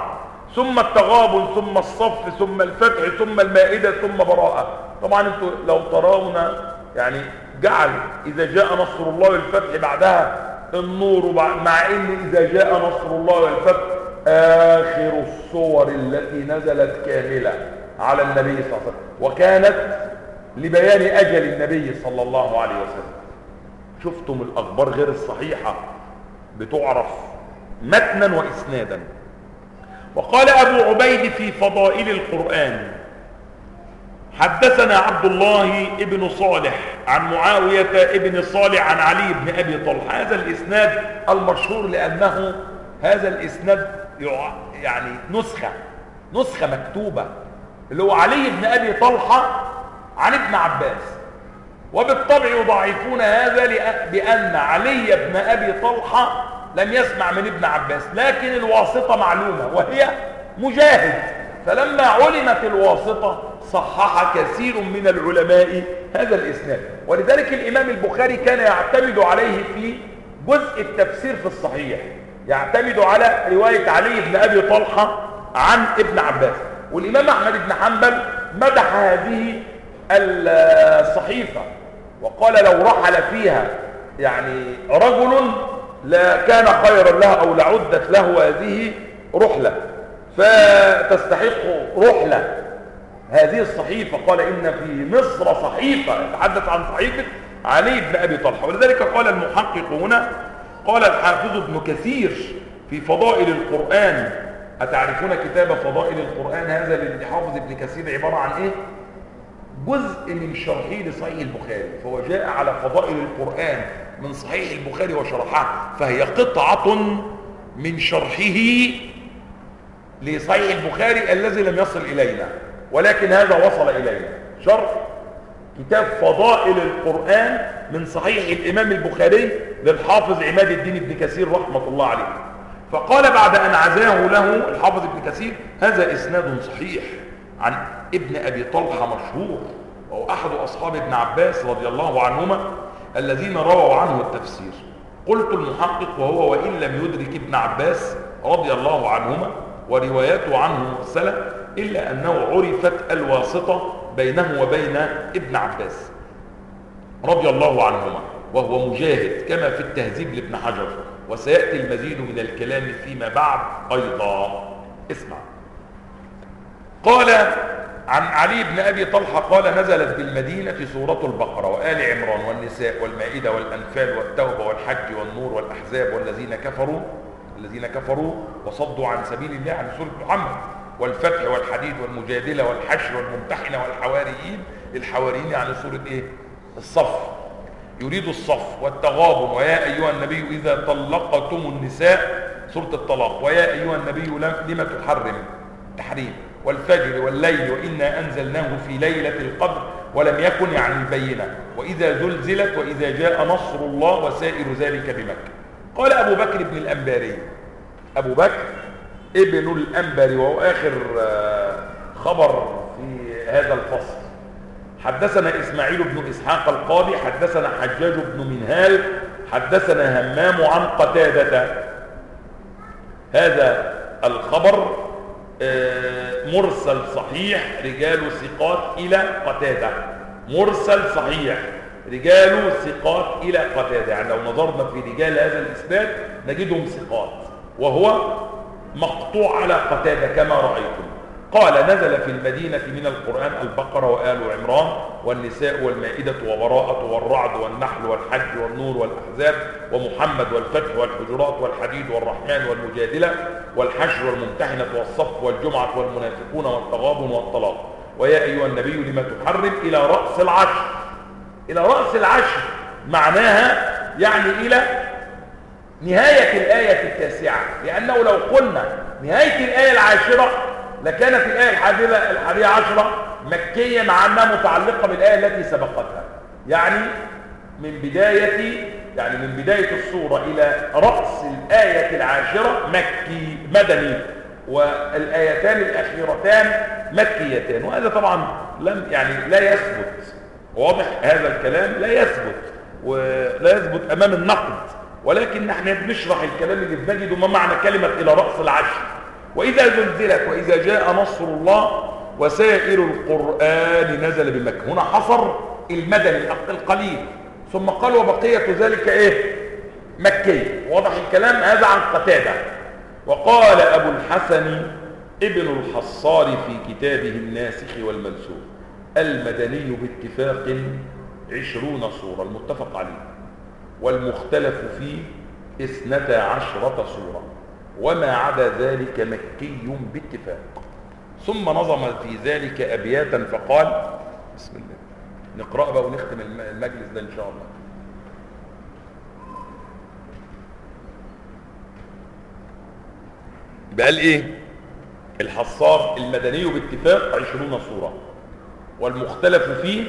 ثم التغابن، ثم الصف، ثم الفتح، ثم المائدة، ثم براءة. طبعا انتوا لو ترون يعني جعل إذا جاء نصر الله والفتح بعدها النور، مع ان إذا جاء نصر الله والفتح آخر الصور التي نزلت كاملة على النبي صلى الله عليه وسلم، وكانت لبيان أجل النبي صلى الله عليه وسلم. شفتم الأخبار غير الصحيحة بتعرف متنا وإسنادا. وقال أبو عبيد في فضائل القرآن: حدثنا عبد الله ابن صالح عن معاوية ابن صالح عن علي بن أبي طلحة. هذا الإسناد المشهور لأنه هذا الإسناد يعني نسخة مكتوبة، اللي هو علي بن أبي طلحة عن ابن عباس، وبالطبع يضاعفون هذا بأن علي بن أبي طلحة لم يسمع من ابن عباس، لكن الواسطة معلومة وهي مجاهد، فلما علمت الواسطة صحح كثير من العلماء هذا الإسناد. ولذلك الإمام البخاري كان يعتمد عليه في جزء التفسير في الصحيح، يعتمد على رواية علي بن أبي طلحة عن ابن عباس. والإمام أحمد بن حنبل مدح هذه الصحيفة وقال لو رحل فيها يعني رجل لكان خيرا له أو لعدت له هذه رحلة، فتستحق رحلة هذه الصحيفة. قال إن في مصر صحيفة، يتحدث عن صحيفة علي بن أبي طلحة. ولذلك قال المحقق هنا، قال الحافظ ابن كثير في فضائل القرآن: أتعرفون كتاب فضائل القرآن؟ هذا للحافظ ابن كثير عبارة عن إيه؟ جزء من شرحه لصحيح البخاري، فهو جاء على فضائل القرآن من صحيح البخاري وشرحها، فهي قطعة من شرحه لصحيح البخاري الذي لم يصل إلينا، ولكن هذا وصل إلينا. شرح كتاب فضائل القرآن من صحيح الإمام البخاري للحافظ عماد الدين ابن كثير رحمة الله عليه. فقال بعد أن عزاه له الحافظ ابن كثير: هذا إسناد صحيح عن ابن أبي طلحة مشهور، وهو أحد أصحاب ابن عباس رضي الله عنهما الذين رووا عنه التفسير. قلت المحقق: وهو وإن لم يدرك ابن عباس رضي الله عنهما ورواياته عنه مرسلة، إلا أنه عرفت الواسطة بينه وبين ابن عباس رضي الله عنهما، وهو مجاهد كما في التهذيب لابن حجر، وسيأتي المزيد من الكلام فيما بعد أيضا. اسمع. قال عن علي بن أبي طلحة قال: نزلت بالمدينة سورة البقرة وآل عمران والنساء والمائدة والأنفال والتوبة والحج والنور والأحزاب والذين كفروا وصدوا عن سبيل الله، عن سورة محمد، والفتح والحديد والمجادلة والحشر والممتحنة والحواريين. الحواريين يعني سورة ايه؟ الصف، يريد الصف والتغابن، ويا أيها النبي إذا طلقتم النساء سورة الطلاق، ويا أيها النبي لم تحرم تحريم، والفجر والليل وإنا أنزلناه في ليلة القدر، ولم يكن يعني البينة، وإذا زلزلت، وإذا جاء نصر الله، وسائر ذلك بمكة. قال أبو بكر بن الأنباري، أبو بكر ابن الأنباري، وهو آخر خبر في هذا الفصل: حدثنا إسماعيل بن إسحاق القاضي حدثنا حجاج بن منهال حدثنا همام عن قتادة. هذا الخبر مرسل صحيح، رجال ثقات إلى قتادة. مرسل صحيح، رجال ثقات إلى قتادة، يعني لو نظرنا في رجال هذا الإسناد نجدهم ثقات، وهو مقطوع على قتادة كما رأيتم. قال: نزل في المدينة من القرآن البقرة وآل عمران والنساء والمائدة وبراءة والرعد والنحل والحج والنور والأحزاب ومحمد والفتح والحجرات والحديد والرحمن والمجادلة والحشر والممتحنة والصف والجمعة والمنافقون والتغابن والطلاق، ويا أيها النبي لما تحرم، إلى رأس العشر. إلى رأس العشر معناها يعني إلى نهاية الآية التاسعة، لأنه لو قلنا نهاية الآية العاشرة لكانت الآية الحادية عشرة مكية، مع أنها متعلقة بالآية التي سبقتها، يعني من بداية السورة إلى رأس الآية العاشرة مكي مدني، والآيتان الأخيرتان مكيتان. وهذا طبعا لا يثبت، واضح هذا الكلام لا يثبت ولا يثبت أمام النقد، ولكن نحن بنشرح الكلام اللي بنجده ما معنى كلمة إلى رأس العشر. وإذا زلزلت وإذا جاء نصر الله وسائر القرآن نزل بمكة. هنا حصر المدني القليل، ثم قال وبقية ذلك ايه؟ مكي. واضح الكلام؟ هذا عن قتادة. وقال أبو الحسن ابن الحصار في كتابه الناسخ والمنسوخ: المدني باتفاق 20 سورة المتفق عليه، والمختلف فيه 12 سورة، وما عدا ذلك مكي باتفاق. ثم نظم في ذلك أبياتا فقال: بسم الله نقرأ بقى ونختم المجلس ده إن شاء الله. بقال إيه؟ الحصار: المدني باتفاق 20 سورة، والمختلف فيه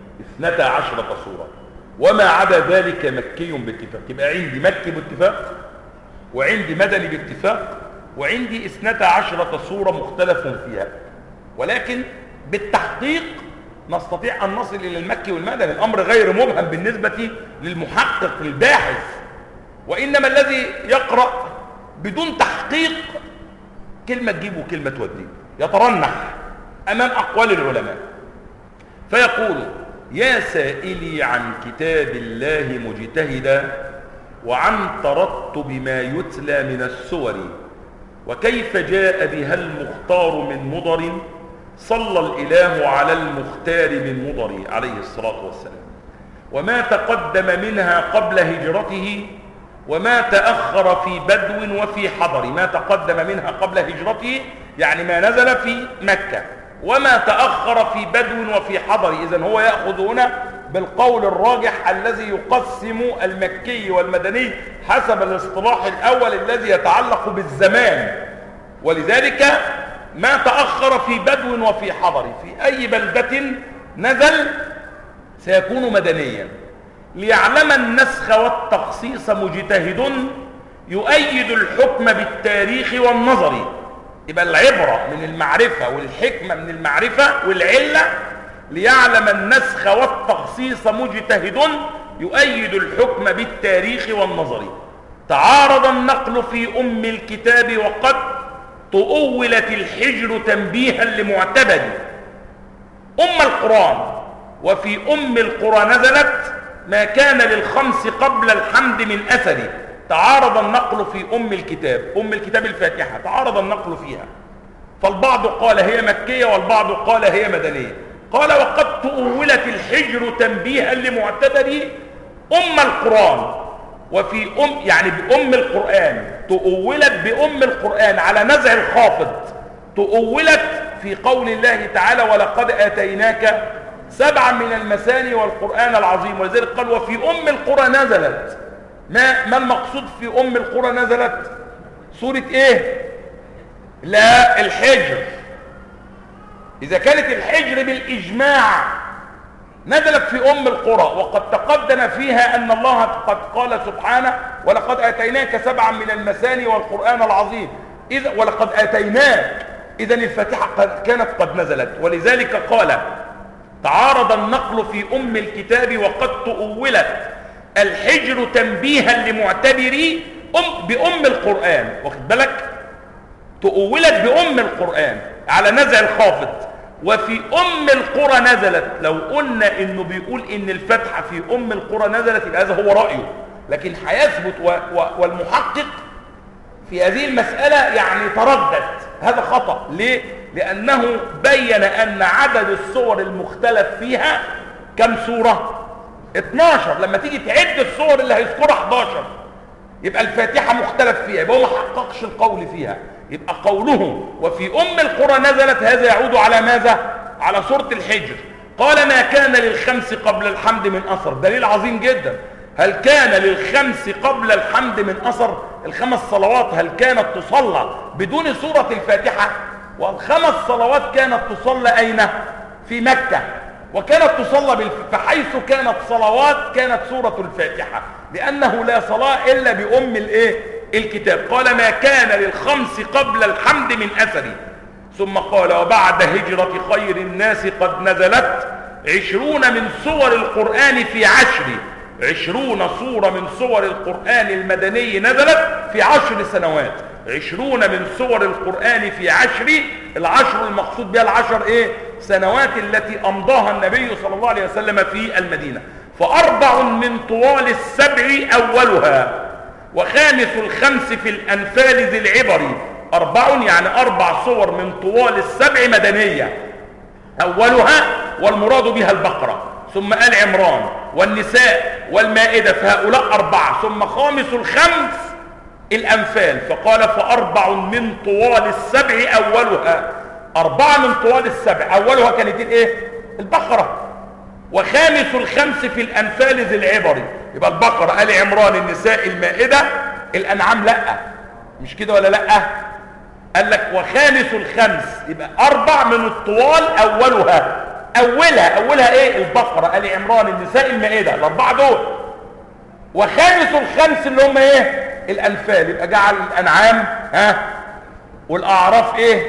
12 سورة، وما عدا ذلك مكي باتفاق. يبقى عندي مكي باتفاق، وعندي مدني باتفاق، وعندي 12 سورة مختلف فيها. ولكن بالتحقيق نستطيع أن نصل إلى المكي والمدني. الأمر غير مبهم بالنسبة للمحقق الباحث، وإنما الذي يقرأ بدون تحقيق كلمة تجيب وكلمة توديه، يترنح أمام أقوال العلماء فيقول: يا سائلي عن كتاب الله مجتهدا، وعن ترتب ما يتلى من السور، وكيف جاء بها المختار من مضر، صلى الإله على المختار من مضر عليه الصلاة والسلام، وما تقدم منها قبل هجرته، وما تأخر في بدو وفي حضر. ما تقدم منها قبل هجرته يعني ما نزل في مكة، وما تأخر في بدو وفي حضر. إذن هو يأخذ هنا بالقول الراجح الذي يقسم المكي والمدني حسب الاصطلاح الأول الذي يتعلق بالزمان. ولذلك ما تأخر في بدو وفي حضر، في أي بلدة نزل سيكون مدنيا. ليعلم النسخ والتخصيص مجتهد، يؤيد الحكم بالتاريخ والنظر. يبقى العبرة من المعرفة والحكمة من المعرفة والعلة. ليعلم النسخ والتخصيص مجتهد، يؤيد الحكم بالتاريخ والنظر. تعارض النقل في أم الكتاب، وقد تؤولت الحجر تنبيها لمعتبد. أم القرآن وفي أم القرى نزلت ما كان للخمس قبل الحمد من أثر. تعارض النقل في أم الكتاب، أم الكتاب الفاتحة تعارض النقل فيها، فالبعض قال هي مكية والبعض قال هي مدنية. قال: وقد تؤولت الحجر تنبيها لمعتبر أم القرآن وفي يعني بأم القرآن، تؤولت بأم القرآن على نزع الخافض. تؤولت في قول الله تعالى: ولقد آتيناك 7 من المثاني والقرآن العظيم. ولذلك قال: وفي أم القرى نزلت. ما المقصود في أم القرى نزلت؟ سورة ايه؟ لا، الحجر. إذا كانت الحجر بالإجماع نزلت في أم القرى، وقد تقدم فيها أن الله قد قال سبحانه: ولقد آتيناك 7 من المثاني والقرآن العظيم. ولقد آتيناك، إذن الفاتحة كانت قد نزلت. ولذلك قال: تعارض النقل في أم الكتاب، وقد تؤولت الحجر تنبيها لمعتبري بأم القرآن. واخد بالك؟ تؤولت بأم القرآن على نزع الخافض. وفي أم القرى نزلت. لو قلنا إنه بيقول إن الفتحة في أم القرى نزلت يبقى هذا هو رأيه، لكن هيثبت والمحقق في هذه المسألة يعني تردد. هذا خطأ. ليه؟ لأنه بين أن عدد السور المختلف فيها كم سورة؟ 12. لما تيجي تعد السور اللي هيذكرها 11 يبقى الفاتحة مختلف فيها، يبقى هو ما حققش القول فيها. يبقى قوله وفي أم القرى نزلت هذا يعود على ماذا؟ على سورة الحجر. قال: ما كان للخمس قبل الحمد من أثر. دليل عظيم جدا. هل كان للخمس قبل الحمد من أثر؟ الخمس صلوات هل كانت تصلى بدون سورة الفاتحة؟ والخمس صلوات كانت تصلى أين؟ في مكة. وكانت تصلى فحيث كانت صلوات كانت سورة الفاتحة، لأنه لا صلاة إلا بأم الكتاب. قال: ما كان للخمس قبل الحمد من أثر. ثم قال: وبعد هجرة خير الناس قد نزلت 20 من سور القرآن في 10. 20 سورة من سور القرآن المدني نزلت في 10 سنوات. 20 من سور القرآن في 10. العشر المقصود بها العشر سنوات التي أمضاها النبي صلى الله عليه وسلم في المدينة. ف4 من طوال السبع أولها، وخامس الخمس في الأنفال ذي العبر. 4 يعني 4 صور من طوال السبع مدنية، أولها والمراد بها البقرة، ثم آل عمران والنساء والمائدة، فهؤلاء 4. ثم خامس الخمس الأنفال، فقال ف4 من طوال السبع أولها. 4 من طوال السبع أولها كانت البقرة. وخامس الخمس في الأنفال ذي العبر، يبقى البقرة، آل عمران، النساء، المائدة، الأنعام لأ، مش كده ولا لأ؟ قال لك وخامس الخمس، يبقى 4 من الطوال أولها. أولها البقرة، آل عمران، النساء، المائدة، ال4 دول. وخامس الخمس اللي هم الأنفال، يبقى جعل الأنعام والأعراف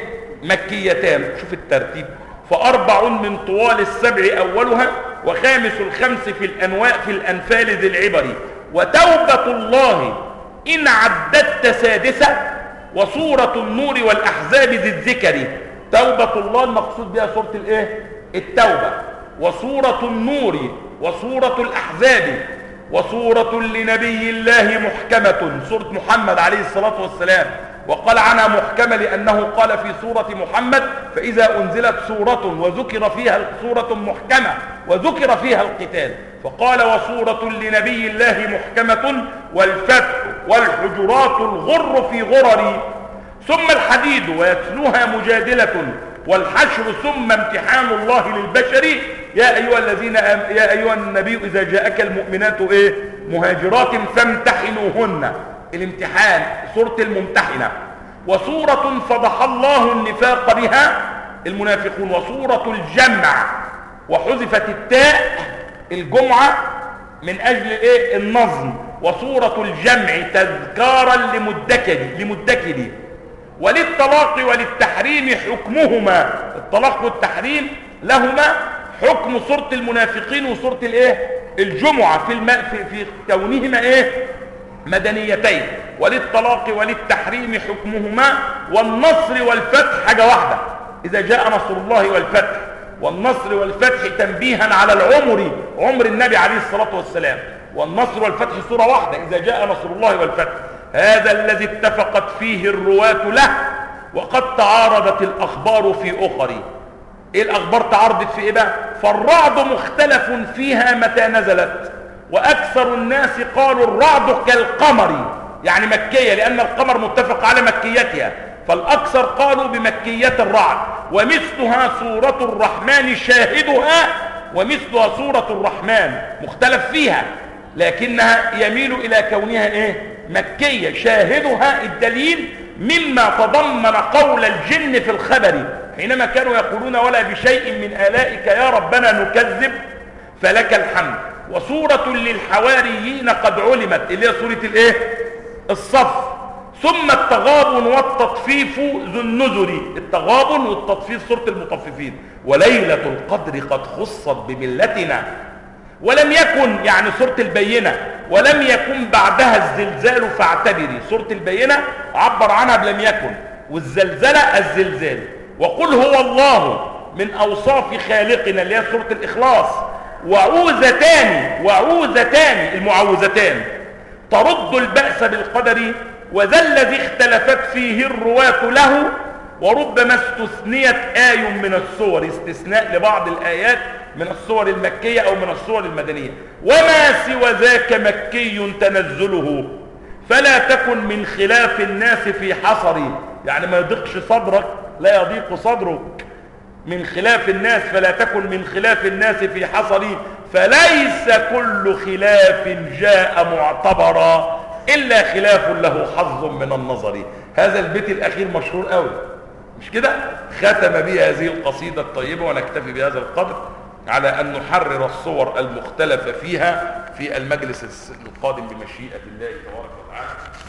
مكيتان. شوف الترتيب. ف4 من طوال السبع أولها، وخامس الخمس في الأنفال ذي العبر. وتوبة الله إن عددت سادسة، وسورة النور والأحزاب ذي الذكر. توبة الله المقصود بها سورة التوبة، وسورة النور، وسورة الأحزاب، وسورة لنبي الله محكمة، سورة محمد عليه الصلاة والسلام. وقال عنها محكمة لأنه قال في سورة محمد: فإذا أنزلت سورة وذكر فيها سورة محكمة وذكر فيها القتال، فقال وسورة لنبي الله محكمة، والفتح والحجرات الغر في غرر، ثم الحديد ويتلوها مجادلة، والحشر، ثم امتحان الله للبشر. يا أيها النبي إذا جاءك المؤمنات مهاجرات فامتحنوهن. الامتحان، سورة الممتحنة. وسورة فضح الله النفاق بها، المنافقون. وسورة الجمع، وحذفت التاء الجمعة من أجل النظم. وسورة الجمع تذكارا لمدكر. وللطلاق وللتحريم حكمهما، الطلاق والتحريم لهما حكم سورة المنافقين وسورة الجمعة في كونهما مدنيتين. وللطلاق وللتحريم حكمهما. والنصر والفتح حاجة واحدة، إذا جاء نصر الله والفتح. والنصر والفتح تنبيها على عمر النبي عليه الصلاة والسلام. والنصر والفتح سورة واحدة، إذا جاء نصر الله والفتح. هذا الذي اتفقت فيه الرواة له، وقد تعارضت الأخبار في أخر. الأخبار تعارضت في بقى؟ فالرعد مختلف فيها متى نزلت، وأكثر الناس قالوا الرعد كالقمر، يعني مكية، لأن القمر متفق على مكيتها، فالأكثر قالوا بمكية الرعد. ومثلها سورة الرحمن شاهدها، ومثلها سورة الرحمن مختلف فيها، لكنها يميل إلى كونها مكية. شاهدها الدليل مما تضمن قول الجن في الخبر حينما كانوا يقولون: ولا بشيء من آلائك يا ربنا نكذب فلك الحمد. وسورة للحواريين قد علمت، اللي هي سورة الصف. ثم التغابن والتطفيف ذو النذر، التغابن والتطفيف سورة المطففين. وليلة القدر قد خصت بملتنا، ولم يكن، يعني سورة البينة، ولم يكن بعدها الزلزال فاعتبري. سورة البينة عبر عنها بلم يكن، والزلزلة الزلزال. وقل هو الله من أوصاف خالقنا، اللي هي سورة الإخلاص. وعوذتان المعوذتان ترد البأس بالقدر، وذا الذي اختلفت فيه الرواة له. وربما استثنيت آي من السور، استثناء لبعض الآيات من السور المكية أو من السور المدنية. وما سوى ذاك مكي تنزله، فلا تكن من خلاف الناس في حصري، يعني ما يضيقش صدرك، لا يضيق صدرك من خلاف الناس، فلا تكن من خلاف الناس في حصري. فليس كل خلاف جاء معتبرا إلا خلاف له حظ من النظر. هذا البيت الأخير مشهور قوي، مش كده؟ ختم به هذه القصيدة الطيبة، ونكتفي بهذا القدر على أن نحرر الصور المختلفة فيها في المجلس القادم بمشيئة الله تبارك وتعالى.